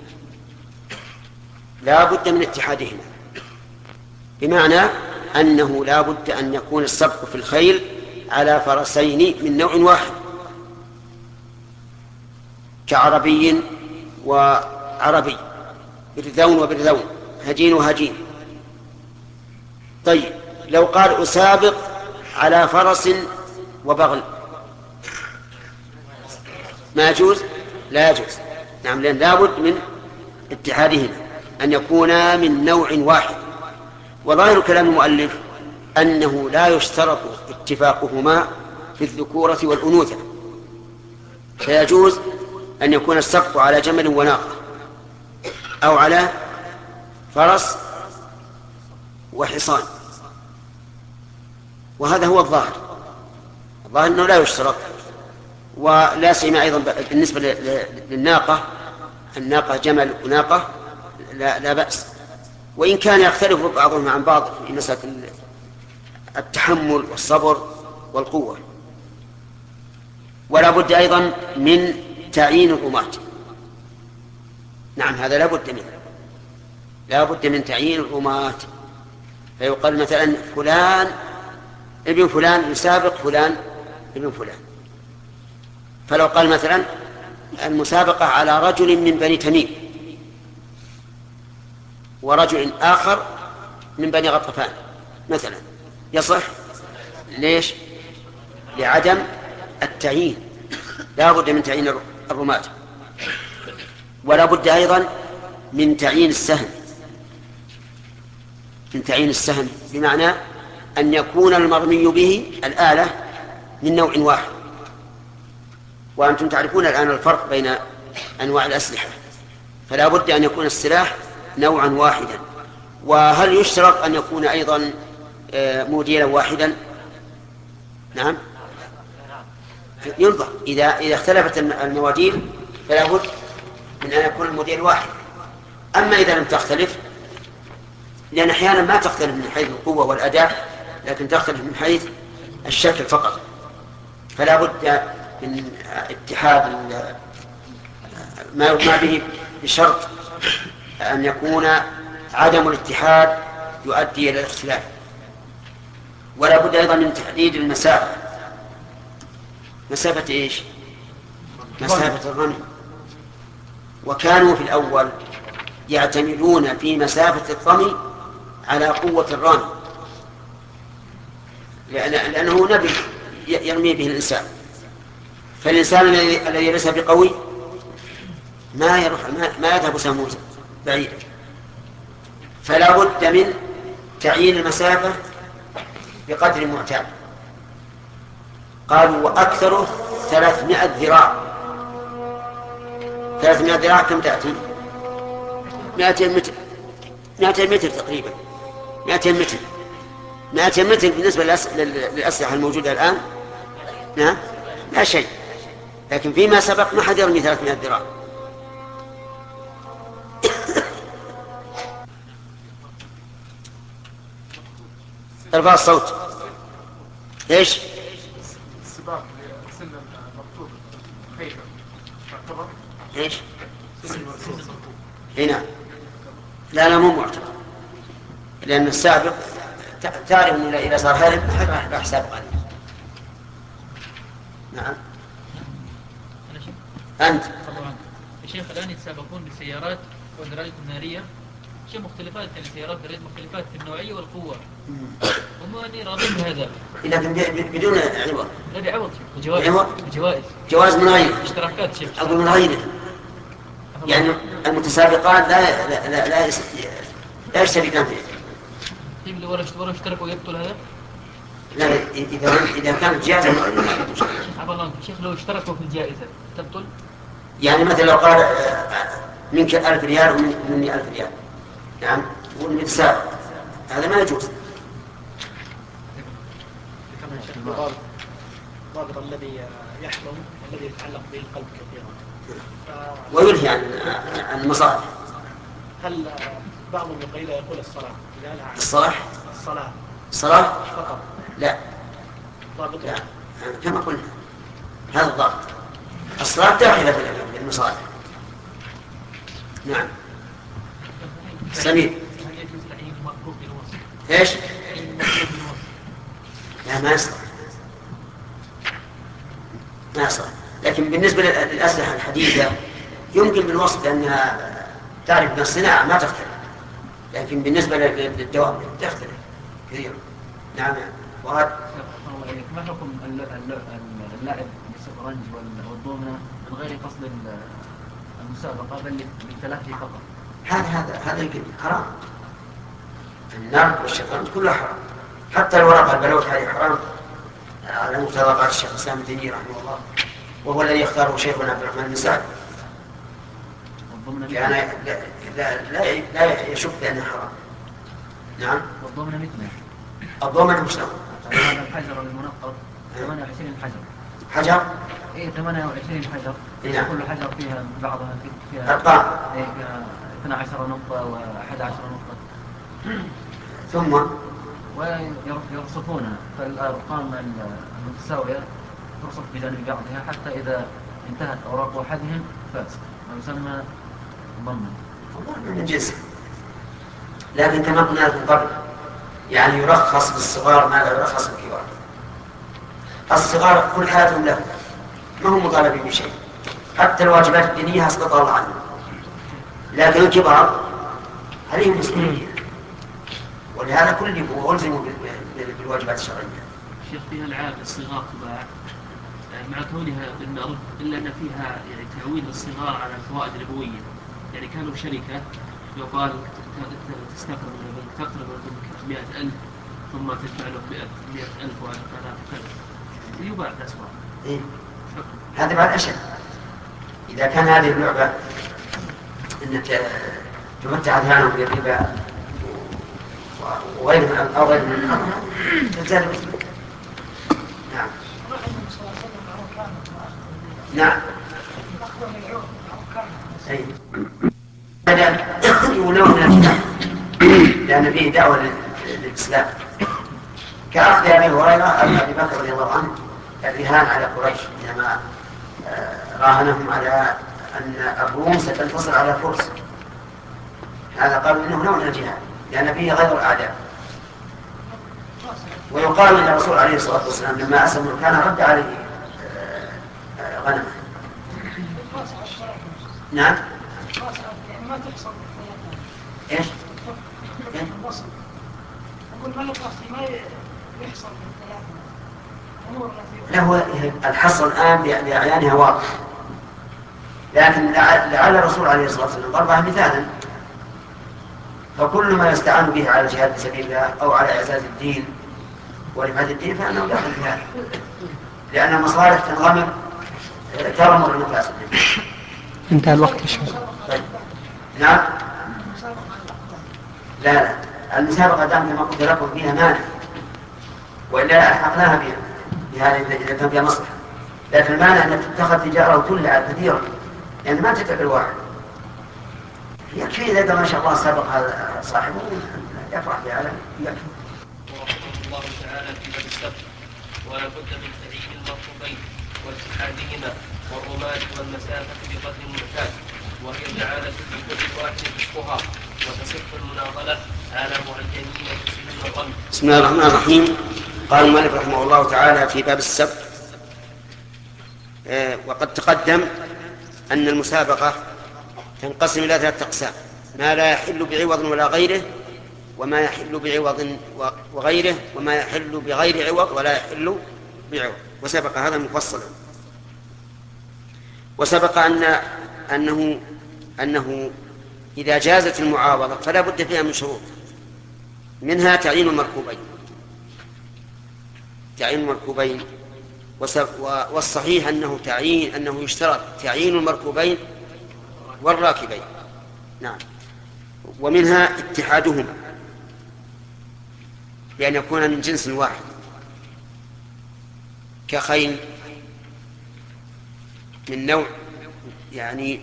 لا بد من اتحادهما، بمعنى أنه لا بد أن يكون السبق في الخيل على فرسين من نوع واحد، كعربي وعربي، برذون وبرذون، هجين وهجين. طيب، لو قال أسابق على فرس وبغل ما يجوز؟ لا يجوز. نعم، لأن لا بد من اتحادهما، أن يكونا من نوع واحد. وظاهر كلام المؤلف أنه لا يشترط اتفاقهما في الذكورة والأنوثة، فيجوز أن يكون السبق على جمل وناقة أو على فرس وحصان، وهذا هو الظاهر. الظاهر أنه لا يشترط، ولا سيما أيضا بالنسبة للناقة، الناقة جمل وناقة لا, لا بأس، وإن كان يختلف بعضهم عن بعض في مسألة التحمل والصبر والقوة. ولا بد أيضا من تعيين الرماة. نعم، هذا لا بد منه، لا بد من تعيين الرماة. فيقال مثلا فلان ابن فلان يسابق فلان ابن فلان، فلو قال مثلا المسابقة على رجل من بني تميم ورجل آخر من بني غطفان مثلا، يصح؟ ليش؟ لعدم التعيين، لا بد من تعيين الرماة. ولا بد أيضا من تعيين السهم، من تعيين السهم بمعنى أن يكون المرمي به الآلة من نوع واحد. وأنتم تعرفون الآن الفرق بين أنواع الأسلحة، فلا بد أن يكون السلاح نوعا واحدا. وهل يشترط أن يكون أيضا موديلا واحدا؟ نعم، ينظر إذا إذا اختلفت المواديل فلا بد من أن يكون الموديل واحد. أما إذا لم تختلف، لأن أحيانا ما تختلف من حيث القوة والأداء، لكن تختلف من حيث الشكل فقط، فلا بد من اتحاد ما يقام به بشرط أن يكون عدم الاتحاد يؤدي إلى الاختلاف. ولا بد أيضا من تحديد المسافة. مسافة إيش؟ مسافة الرمي. وكانوا في الأول يعتمدون في مسافة الرمي على قوة الرامي، لأنه نبي يرمي به الإنسان، فالإنسان الذي ليس بقوي ما يروح ما يذهب سهمه بعيدا. فلا بد من تعيين المسافة بقدر معتاد. قالوا وأكثره ثلاثمائة ذراع. ثلاثمائة ذراع كم تأتي؟ مائتين متر. مائتين متر تقريبا. مائتين متر. مائتين متر بالنسبة للأسلحة الموجودة الآن نعم لا شيء، لكن فيما سبق ما حد يرمي ثلاثمائة ذراع. ارفع الصوت. ايش؟ السباق لسن المقصود خير تعتبر ايش؟ هنا لا لا مو معتبر، لأن السابق تعرف أنه إذا صار هرب راح سابق عليه. نعم. أنت طبعا يا شيخ الآن يتسابقون بالسيارات والدراجات النارية، شيء مختلفات، يعني سيارات درجات مختلفات في النوعية والقوة، هم أني راضين بهذا لكن بدون عوض. لا بعوض، بجوائز. بجوائز جواز منغير، اشتراكات شيخ. أقول منغير، يعني المتسابقات لا لا لا لا, لا يشتركان فيه. طيب اللي ورا ورا اشتركوا يبطل هذا؟ لا إذا إذا كانت جائزة عبر الله شيخ لو اشتركوا في الجائزة تبطل؟ يعني مثلا لو قال آه، منك ألف ريال ومني ألف ريال، نعم، والمتساوي، هذا ما يجوز. الضابط الذي يحرم الذي يتعلق به القلب كثيرا وينهي عن عن المصالح. هل بعض القيل يقول الصلاة إذا لها الصلاح الصلاة الصلاة فقط؟ لا ضابط لا، كما قلنا هذا الضابط، الصلاة داخلة في المصالح. نعم. سمير. ايش؟ لا ما يصلح، ما يصلح. لكن بالنسبة للأسلحة الحديثة يمكن بالوصف لأنها تعرف أن الصناعة ما تختلف، لكن بالنسبة للدوام تختلف كثيرا. نعم. وهذا ما حكم اللعب بالشطرنج والضومنة من غير قصد المسابقة بل للتلهي فقط؟ هذا هذا هذا يمكن حرام. النار والشطرنج كلها حرام، حتى الورقة البلوت هذه حرام على مقتضى قال الشيخ الإسلام ابن تيمية رحمه الله، وهو الذي يختاره شيخنا عبد الرحمن بن سعد. كان لا لا لا, لا يشك بأنه حرام. نعم. والضومنة مثله. الضومنة مش نوع. الحجر المنقط ثمانية وعشرين حجر. حجر؟ إيه ثمانية وعشرين حجر. نعم. كل حجر فيها بعضها فيها أرقام. إيه فيها اثنا عشر نقطة وأحد عشر نقطة. ثم ويرصفونها، فالأرقام المتساوية ترصف بجانب بعضها حتى إذا انتهت أوراق أحدهم فاز، ويسمى ضمن. من جنسه. لكن كما قلنا من قبل يعني يرخص بالصغار ما لا يرخص بالكبار. الصغار كل حياتهم له، ما هم مطالبين بشيء، حتى الواجبات الدينية اسقطها الله عنهم، لكن الكبار عليهم مسؤولية، ولهذا كلهم ألزموا بالواجبات الشرعية. شيخ فيها العاب الصغار تباع مع كونها بالمعروف إلا أن فيها يعني تعويض الصغار على الفوائد الربوية، يعني كانوا شركة يقال تستقرض من البنك تقرض منك مئة ألف ثم تدفع له مئة ألف وعلى ثلاثة كذا يباع الأسواق. إيه؟ هذا بعد أشد. إذا كان هذه اللعبة أنك تمتع أذهانهم بالربا وغير من أو غير من الأمر. نعم. نعم. أي. هذا يولون من الكتاب لأن فيه دعوة للإسلام، كأخذ أبي هريرة أبي بكر رضي الله عنه الرهان على قريش حينما راهنهم على أن الروم ستنتصر على فرس. هذا قالوا إنه نوع من الجهاد لأن فيه غير الأعداء. ويقال أن الرسول عليه الصلاة والسلام لما أسلم كان رد عليه غنمه. نعم. ما تحصل ايش؟ البصر. أقول ما يقصد ما يحصل الأمور لا، هو الحصر الآن بأعيانها واضح، لكن لعل الرسول عليه الصلاة والسلام ضربها مثالا، فكل ما يستعان به على الجهاد في سبيل الله أو على إعزاز الدين ورفعة الدين فإنه داخل في هذا، لأن المصالح تنغمر ترمر المفاسد. انتهى الوقت يا شيخ. طيب. نعم. لا لا، المسابقة دام كما قلت لكم فيها مانع، وإلا ألحقناها بها بهذا إذا كان فيها مصلحة، لكن المانع أن تتخذ تجارة وتلعب كثيرا، يعني ما تتعب الواحد. يكفي إذا ما شاء الله سبق هذا صاحبه يفرح بهذا يكفي. ورحمه الله تعالى في باب السبت ولا بد من تعيين المطلوبين واتحادهما والرماة والمسافة بقدر المعتاد، وهي جعالة لكل واحد رزقها وتصح المناضلة على معينين يسلمون الرمي. بسم الله الرحمن الرحيم. قال المؤلف رحمه الله تعالى في باب السبت آه وقد تقدم أن المسابقة تنقسم إلى ثلاثة أقسام: ما لا يحل بعوض ولا غيره، وما يحل بعوض وغيره، وما يحل بغير عوض ولا يحل بعوض. وسبق هذا مفصلا. وسبق أن أنه أنه إذا جازت المعاوضة فلا بد فيها من شروط، منها تعيين المركوبين. تعيين المركوبين والصحيح أنه تعيين أنه يشترط تعيين المركوبين والراكبين. نعم. ومنها اتحادهما بأن يكون من جنس واحد كخيل من نوع يعني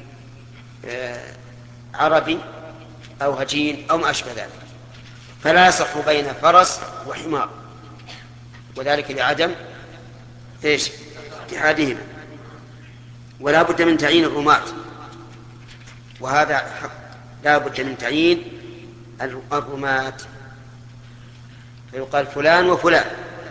عربي أو هجين أو ما أشبه ذلك، فلا يصح بين فرس وحمار، وذلك لعدم ايش اتحادهما. ولا بد من تعيين الرماة، وهذا حق، لا بد من تعيين الرماة، فيقال فلان وفلان.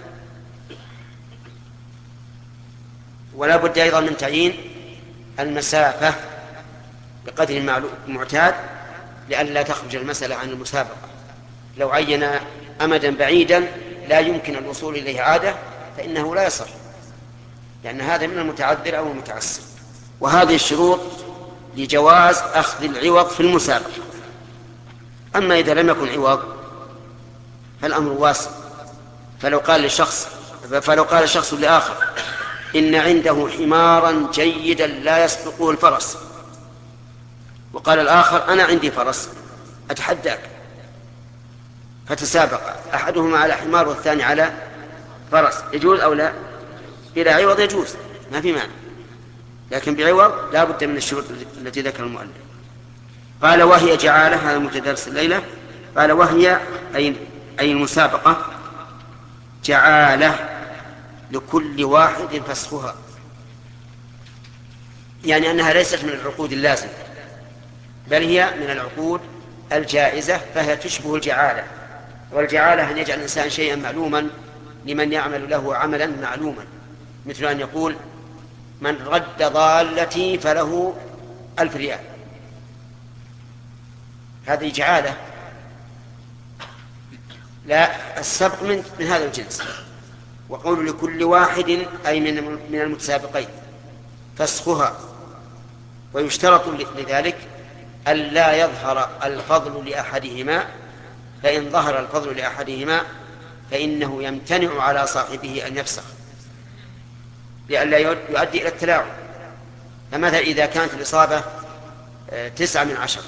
ولا بد أيضا من تعيين المسافة بقدر معتاد لئلا تخرج المسألة عن المسابقة. لو عين أمدا بعيدا لا يمكن الوصول إليه عادة فإنه لا يصح، لأن هذا من المتعذر أو المتعسر. وهذه الشروط لجواز أخذ العوض في المسابقة. أما إذا لم يكن عوض فالأمر واسع. فلو قال للشخص فلو قال شخص لآخر إن عنده حمارا جيدا لا يسبقه الفرس، وقال الآخر أنا عندي فرس أتحداك، فتسابق أحدهما على حمار والثاني على فرس، يجوز أو لا؟ إلى عوض يجوز، ما في معنى، لكن بعوض لا بد من الشروط التي ذكر المؤلف. قال وهي جعالة، هذا متدرس الليلة. قال وهي أي, أي المسابقة جعالة لكل واحد فسخها، يعني أنها ليست من العقود اللازمة بل هي من العقود الجائزة، فهي تشبه الجعالة. والجعالة أن يجعل الإنسان شيئا معلوما لمن يعمل له عملا معلوما، مثل أن يقول من رد ضالتي فله ألف ريال، هذه جعالة. لا، السبق من, من هذا الجنس. وقول لكل واحد أي من, من المتسابقين فسخها. ويشترط لذلك ألا يظهر الفضل لأحدهما، فإن ظهر الفضل لأحدهما فإنه يمتنع على صاحبه أن يفسخ لئلا يؤدي إلى التلاعب. فمثلا إذا كانت الإصابة تسعة من عشرة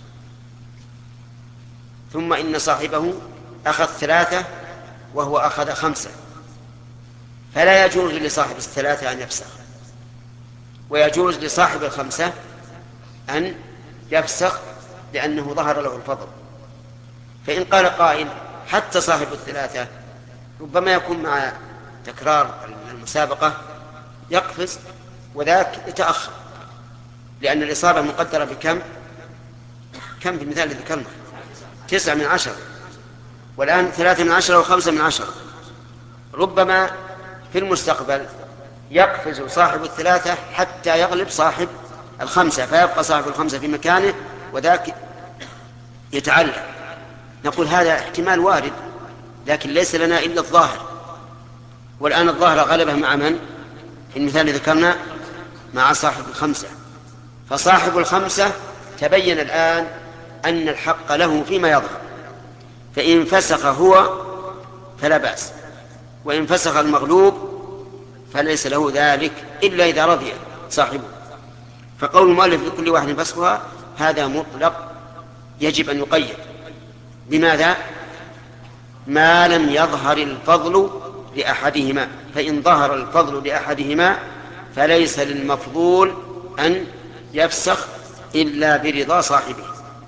ثم إن صاحبه أخذ ثلاثة وهو أخذ خمسة، فلا يجوز لصاحب الثلاثة أن يفسخ، ويجوز لصاحب الخمسة أن يفسخ لأنه ظهر له الفضل. فإن قال قائل حتى صاحب الثلاثة ربما يكون مع تكرار المسابقة يقفز وذاك يتأخر، لأن الإصابة مقدرة بكم كم في المثال الذي ذكرنا؟ تسعة من عشرة، والآن ثلاثة من عشرة وخمسة من عشرة. ربما في المستقبل يقفز صاحب الثلاثة حتى يغلب صاحب الخمسة، فيبقى صاحب الخمسة في مكانه وذاك يتعلق. نقول هذا احتمال وارد، لكن ليس لنا إلا الظاهر، والآن الظاهر غلبه مع من؟ في المثال الذي ذكرنا مع صاحب الخمسة. فصاحب الخمسة تبين الآن أن الحق له فيما يظهر، فإن فسخ هو فلا بأس، وإن فسخ المغلوب فليس له ذلك إلا إذا رضي صاحبه. فقول المؤلف لكل واحد فسخها هذا مطلق، يجب أن يقيد. لماذا؟ ما لم يظهر الفضل لأحدهما، فإن ظهر الفضل لأحدهما فليس للمفضول أن يفسخ إلا برضا صاحبه.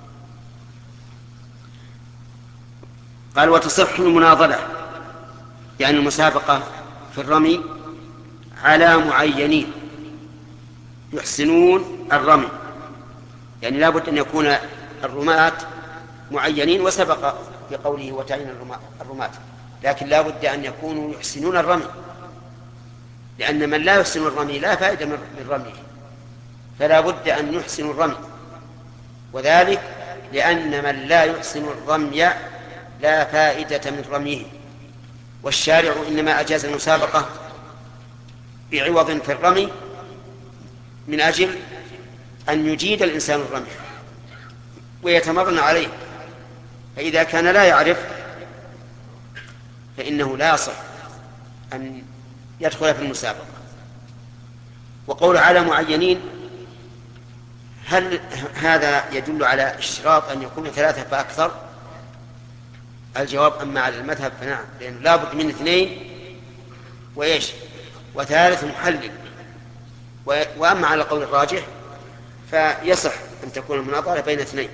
قال وتصح المناضلة، يعني المسابقة في الرمي على معينين يحسنون الرمي، يعني لا بد أن يكون الرماة معينين، وسبق في قوله وتعين الرماة، لكن لا بد أن يكونوا يحسنون الرمي، لأن من لا يحسن الرمي لا فائدة من رميه، فلا بد أن يحسن الرمي. وذلك لأن من لا يحسن الرمي لا فائدة من رميه. والشارع إنما أجاز المسابقة بعوض في الرمي من أجل أن يجيد الإنسان الرمي ويتمرن عليه، فإذا كان لا يعرف فإنه لا يصح أن يدخل في المسابقة. وقول على معينين، هل هذا يدل على اشتراط أن يكون ثلاثة فأكثر؟ الجواب أما على المذهب فنعم، لأنه لا بد من اثنين وإيش وثالث محلل. وأما على القول الراجح فيصح أن تكون المناظرة بين اثنين.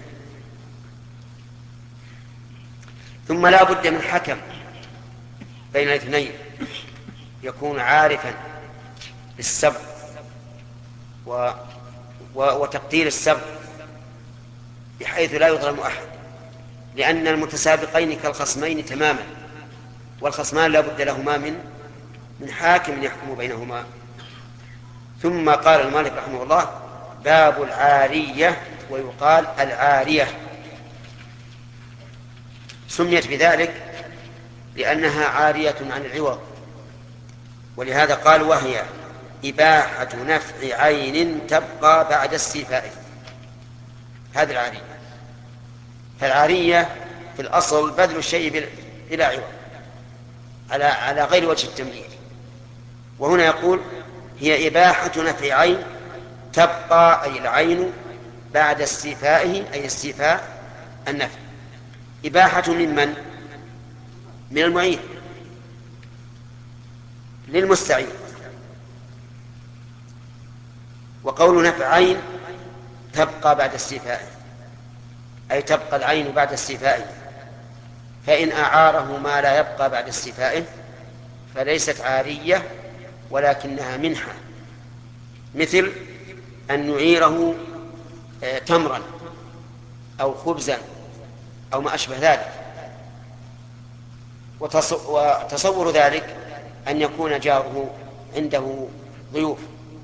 ثم لا بد من حكم بين الاثنين يكون عارفا بالسبق و... و... وتقدير السبق بحيث لا يظلم أحد، لأن المتسابقين كالخصمين تماما، والخصمان لا بد لهما من من حاكم يحكم بينهما. ثم قال المالك رحمه الله: باب العارية، ويقال العارية. سميت بذلك لأنها عارية عن العوض، ولهذا قال: وهي إباحة نفع عين تبقى بعد استيفائه. هذه العارية. فالعارية في الأصل بذل الشيء بلا عوض على على غير وجه التمليك، وهنا يقول: هي إباحة نفع عين تبقى، أي العين، بعد استيفائه، أي استيفاء النفع. إباحة ممن؟ من المعين للمستعين. وقول نفع عين تبقى بعد استيفائه، أي تبقى العين بعد استيفائه، فإن أعاره ما لا يبقى بعد استيفائه فليست عارية ولكنها منحة، مثل أن نعيره تمرا أو خبزا أو ما أشبه ذلك. وتصور ذلك أن يكون جاره عنده ضيوف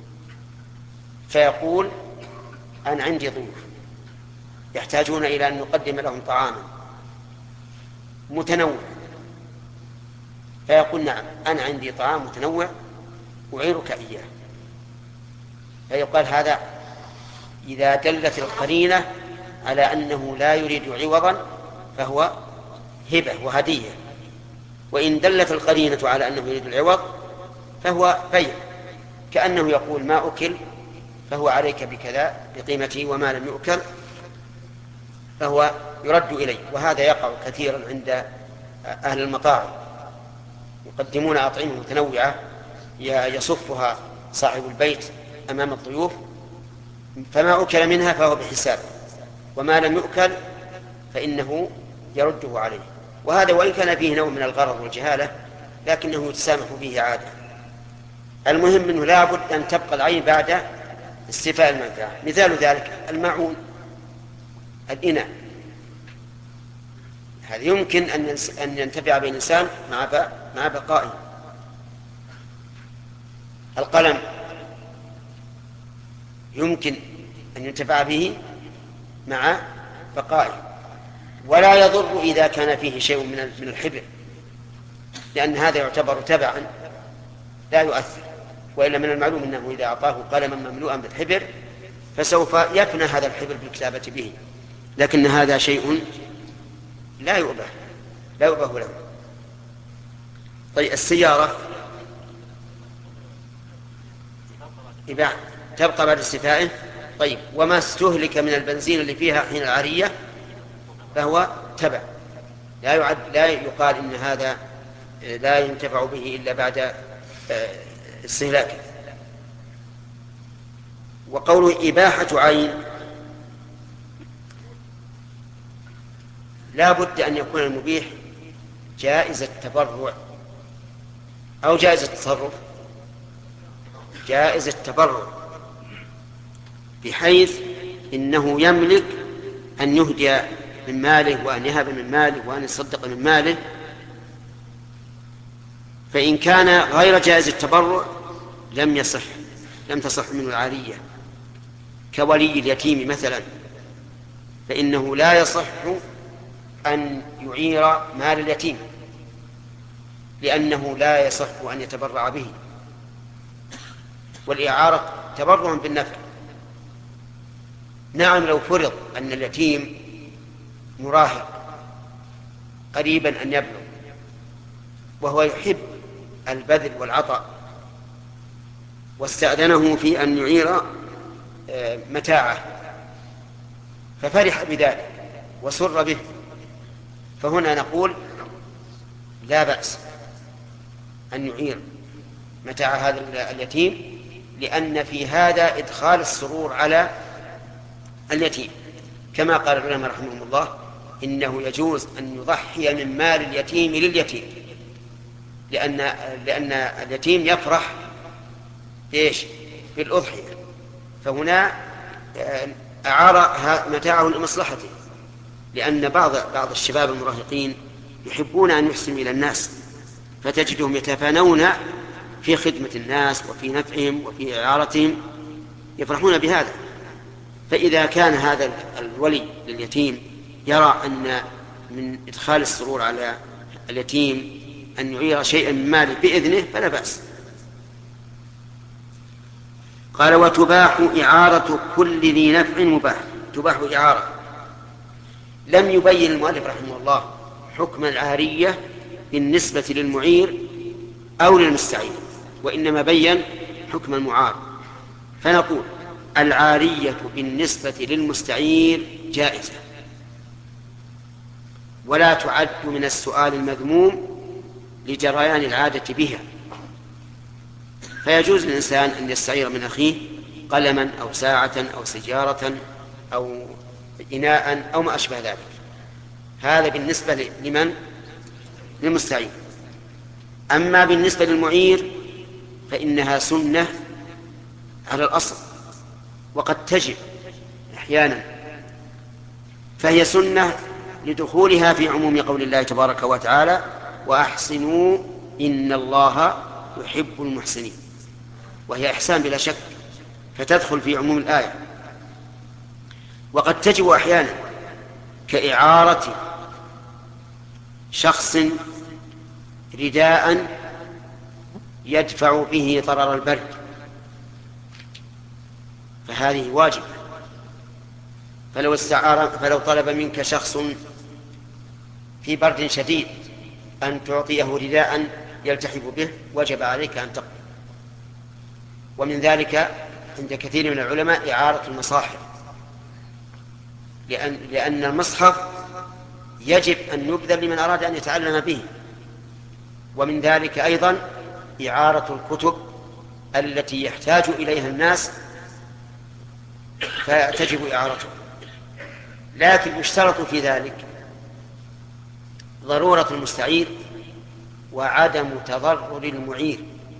فيقول: أنا عندي ضيوف يحتاجون إلى أن نقدم لهم طعاما متنوع، فيقول: نعم، أنا عندي طعام متنوع أعيرك إياه. فيقال هذا إذا دلت القرينة على أنه لا يريد عوضا فهو هبة وهدية، وإن دلت القرينة على أنه يريد العوض فهو بيع، كأنه يقول: ما أكل فهو عليك بكذا بقيمته، وما لم يؤكل فهو يرد إليه. وهذا يقع كثيرا عند أهل المطاعم، يقدمون أطعمة متنوعة يصفها صاحب البيت أمام الضيوف، فما أكل منها فهو بحساب، وما لم يؤكل فإنه يرده عليه. وهذا وإن كان فيه نوع من الغرض والجهالة لكنه يتسامح به عادة. المهم أنه لا بد أن تبقى العين بعد استيفاء المنفعة. مثال ذلك الماعون، الإناء، هذا يمكن أن ينتفع به الإنسان مع بقائه. القلم يمكن أن ينتفع به مع بقائه، ولا يضر إذا كان فيه شيء من الحبر، لأن هذا يعتبر تبعا لا يؤثر. وإلا من المعلوم أنه إذا أعطاه قلما مملوءا بالحبر فسوف يفنى هذا الحبر بالكتابة به، لكن هذا شيء لا يؤبه لا يؤبه له. طيب السيارة إباحة تبقى بعد استيفائه. طيب وما استهلك من البنزين اللي فيها حين العارية فهو تبع، لا يعد لا يقال إن هذا لا ينتفع به إلا بعد استهلاكه. وقوله إباحة عين لا بد أن يكون المبيح جائز التبرع أو جائز التصرف. جائز التبرع بحيث إنه يملك أن يهدي من ماله وأن يهب من ماله وأن يصدق من ماله. فإن كان غير جائز التبرع لم يصح لم تصح منه العارية، كولي اليتيم مثلا، فإنه لا يصح أن يعير مال اليتيم لأنه لا يصح أن يتبرع به، والإعارة تبرع بالنفع. نعم لو فرض أن اليتيم مراهق قريبا أن يبلغ وهو يحب البذل والعطاء واستأذنه في أن يعير متاعه ففرح بذلك وسر به، فهنا نقول لا بأس أن يعير متاع هذا اليتيم، لأن في هذا إدخال السرور على اليتيم، كما قال العلماء رحمهم الله إنه يجوز أن يضحي من مال اليتيم لليتيم، لأن لأن اليتيم يفرح إيش بالأضحية، فهنا أعار متاعه لمصلحته، لأن بعض بعض الشباب المراهقين يحبون أن يحسنوا إلى الناس، فتجدهم يتفانون في خدمة الناس وفي نفعهم وفي إعارتهم، يفرحون بهذا. فإذا كان هذا الولي لليتيم يرى أن من إدخال السرور على اليتيم أن يعير شيئا من ماله بإذنه فلا بأس. قال وتباح إعارة كل ذي نفع مباح. تباح إعارة، لم يبين المؤلف رحمه الله حكم العارية بالنسبة للمعير أو للمستعير، وإنما بين حكم المعار، فنقول العارية بالنسبة للمستعير جائزة، ولا تعد من السؤال المذموم لجريان العادة بها، فيجوز للإنسان أن يستعير من أخيه قلما أو ساعة أو سجارة أو إناء أو ما أشبه ذلك. هذا بالنسبة لمن؟ للمستعير. أما بالنسبة للمعير فإنها سنة على الأصل، وقد تجب أحيانا، فهي سنة لدخولها في عموم قول الله تبارك وتعالى وأحسنوا إن الله يحب المحسنين، وهي إحسان بلا شك، فتدخل في عموم الآية. وقد تجب أحيانا كإعارة شخص رداء يدفع به ضرر البرد، فهذه واجب. فلو استعار فلو طلب منك شخص في برد شديد أن تعطيه رداء يلتحف به وجب عليك أن تقبل. ومن ذلك عند كثير من العلماء إعارة المصاحف، لأن, لأن المصحف يجب أن يبذل لمن أراد أن يتعلم به. ومن ذلك أيضا إعارة الكتب التي يحتاج إليها الناس فتجب إعارتها، لكن يشترط في ذلك ضرورة المستعير وعدم تضرر المعير.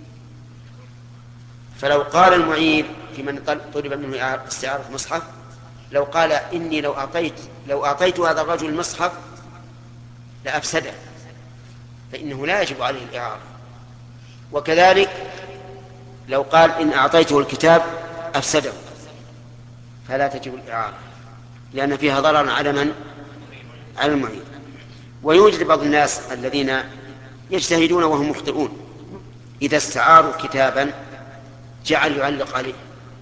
فلو قال المعير في من طلب منه استعارة مصحف، لو قال إني لو أعطيت لو أعطيت هذا الرجل المصحف لأفسده، فإنه لا يجب عليه الإعارة. وكذلك لو قال إن أعطيته الكتاب أفسده فلا تجب الإعارة، لأن فيها ضرر على من؟ على المعير. ويوجد بعض الناس الذين يجتهدون وهم مخطئون، إذا استعاروا كتابا جعل يعلق عليه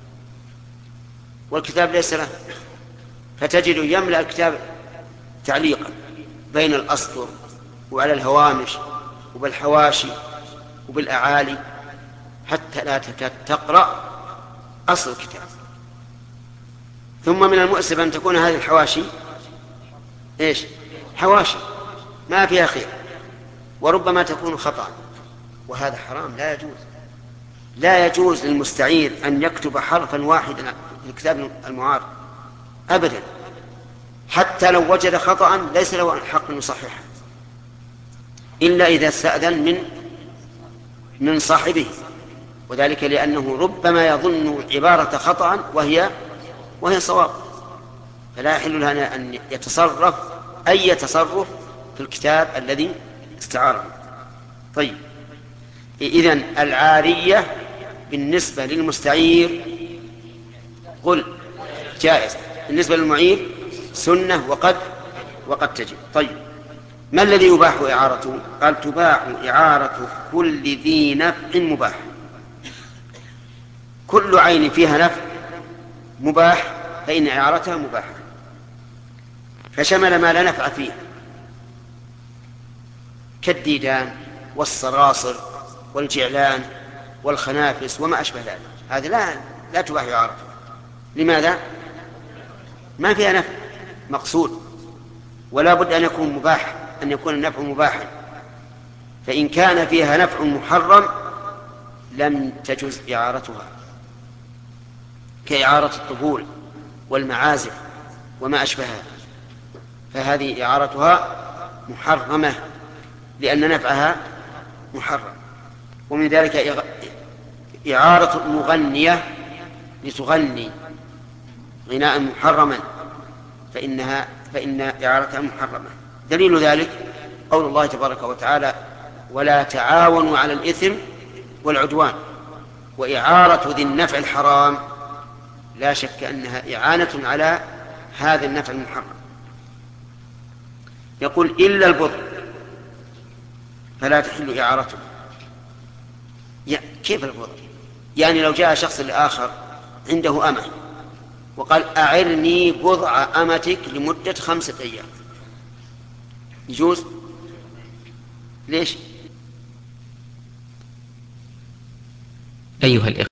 والكتاب ليس له، فتجد يملأ الكتاب تعليقا بين الأسطر وعلى الهوامش وبالحواشي وبالأعالي حتى لا تقرأ أصل الكتاب. ثم من المؤسف أن تكون هذه الحواشي إيش؟ حواشي ما فيها خير، وربما تكون خطأ، وهذا حرام لا يجوز. لا يجوز للمستعير أن يكتب حرفا واحدا في الكتاب المعار أبدا، حتى لو وجد خطأ ليس له الحق أن يصححه إلا إذا استأذن من من صاحبه، وذلك لأنه ربما يظن عبارة خطأ وهي وهي صواب، فلا يحل لنا أن يتصرف أي تصرف في الكتاب الذي استعاره. طيب، إذن العارية بالنسبة للمستعير قل جائز، بالنسبة للمعير سنة وقد وقد تجب. طيب، ما الذي يباح إعارته؟ قال تباح إعارة كل ذي نفع مباح. كل عين فيها نفع مباح فإن إعارتها مباحة، فشمل ما لا نفع فيه كالديدان والصراصر والجعلان والخنافس وما أشبه ذلك، هذه لا لا تباح إعارته. لماذا؟ ما فيها نفع مقصود، ولا بد أن يكون مباح، أن يكون النفع مباحا. فإن كان فيها نفع محرم لم تجوز إعارتها، كإعارة الطبول والمعازف وما أشبهها، فهذه إعارتها محرمة لأن نفعها محرم. ومن ذلك إعارة المغنية لتغني غناء محرما فإنها فإن إعارتها محرمة. دليل ذلك قول الله تبارك وتعالى: ولا تعاونوا على الإثم والعدوان. وإعارة ذي النفع الحرام لا شك أنها إعانة على هذا النفع المحرم. يقول: إلا البضع فلا تحل إعارته. كيف البضع؟ يعني لو جاء شخص لآخر عنده أمة وقال: أعرني بضع أمتك لمدة خمسة أيام، يجوز؟ ليش؟ أيها الإخوة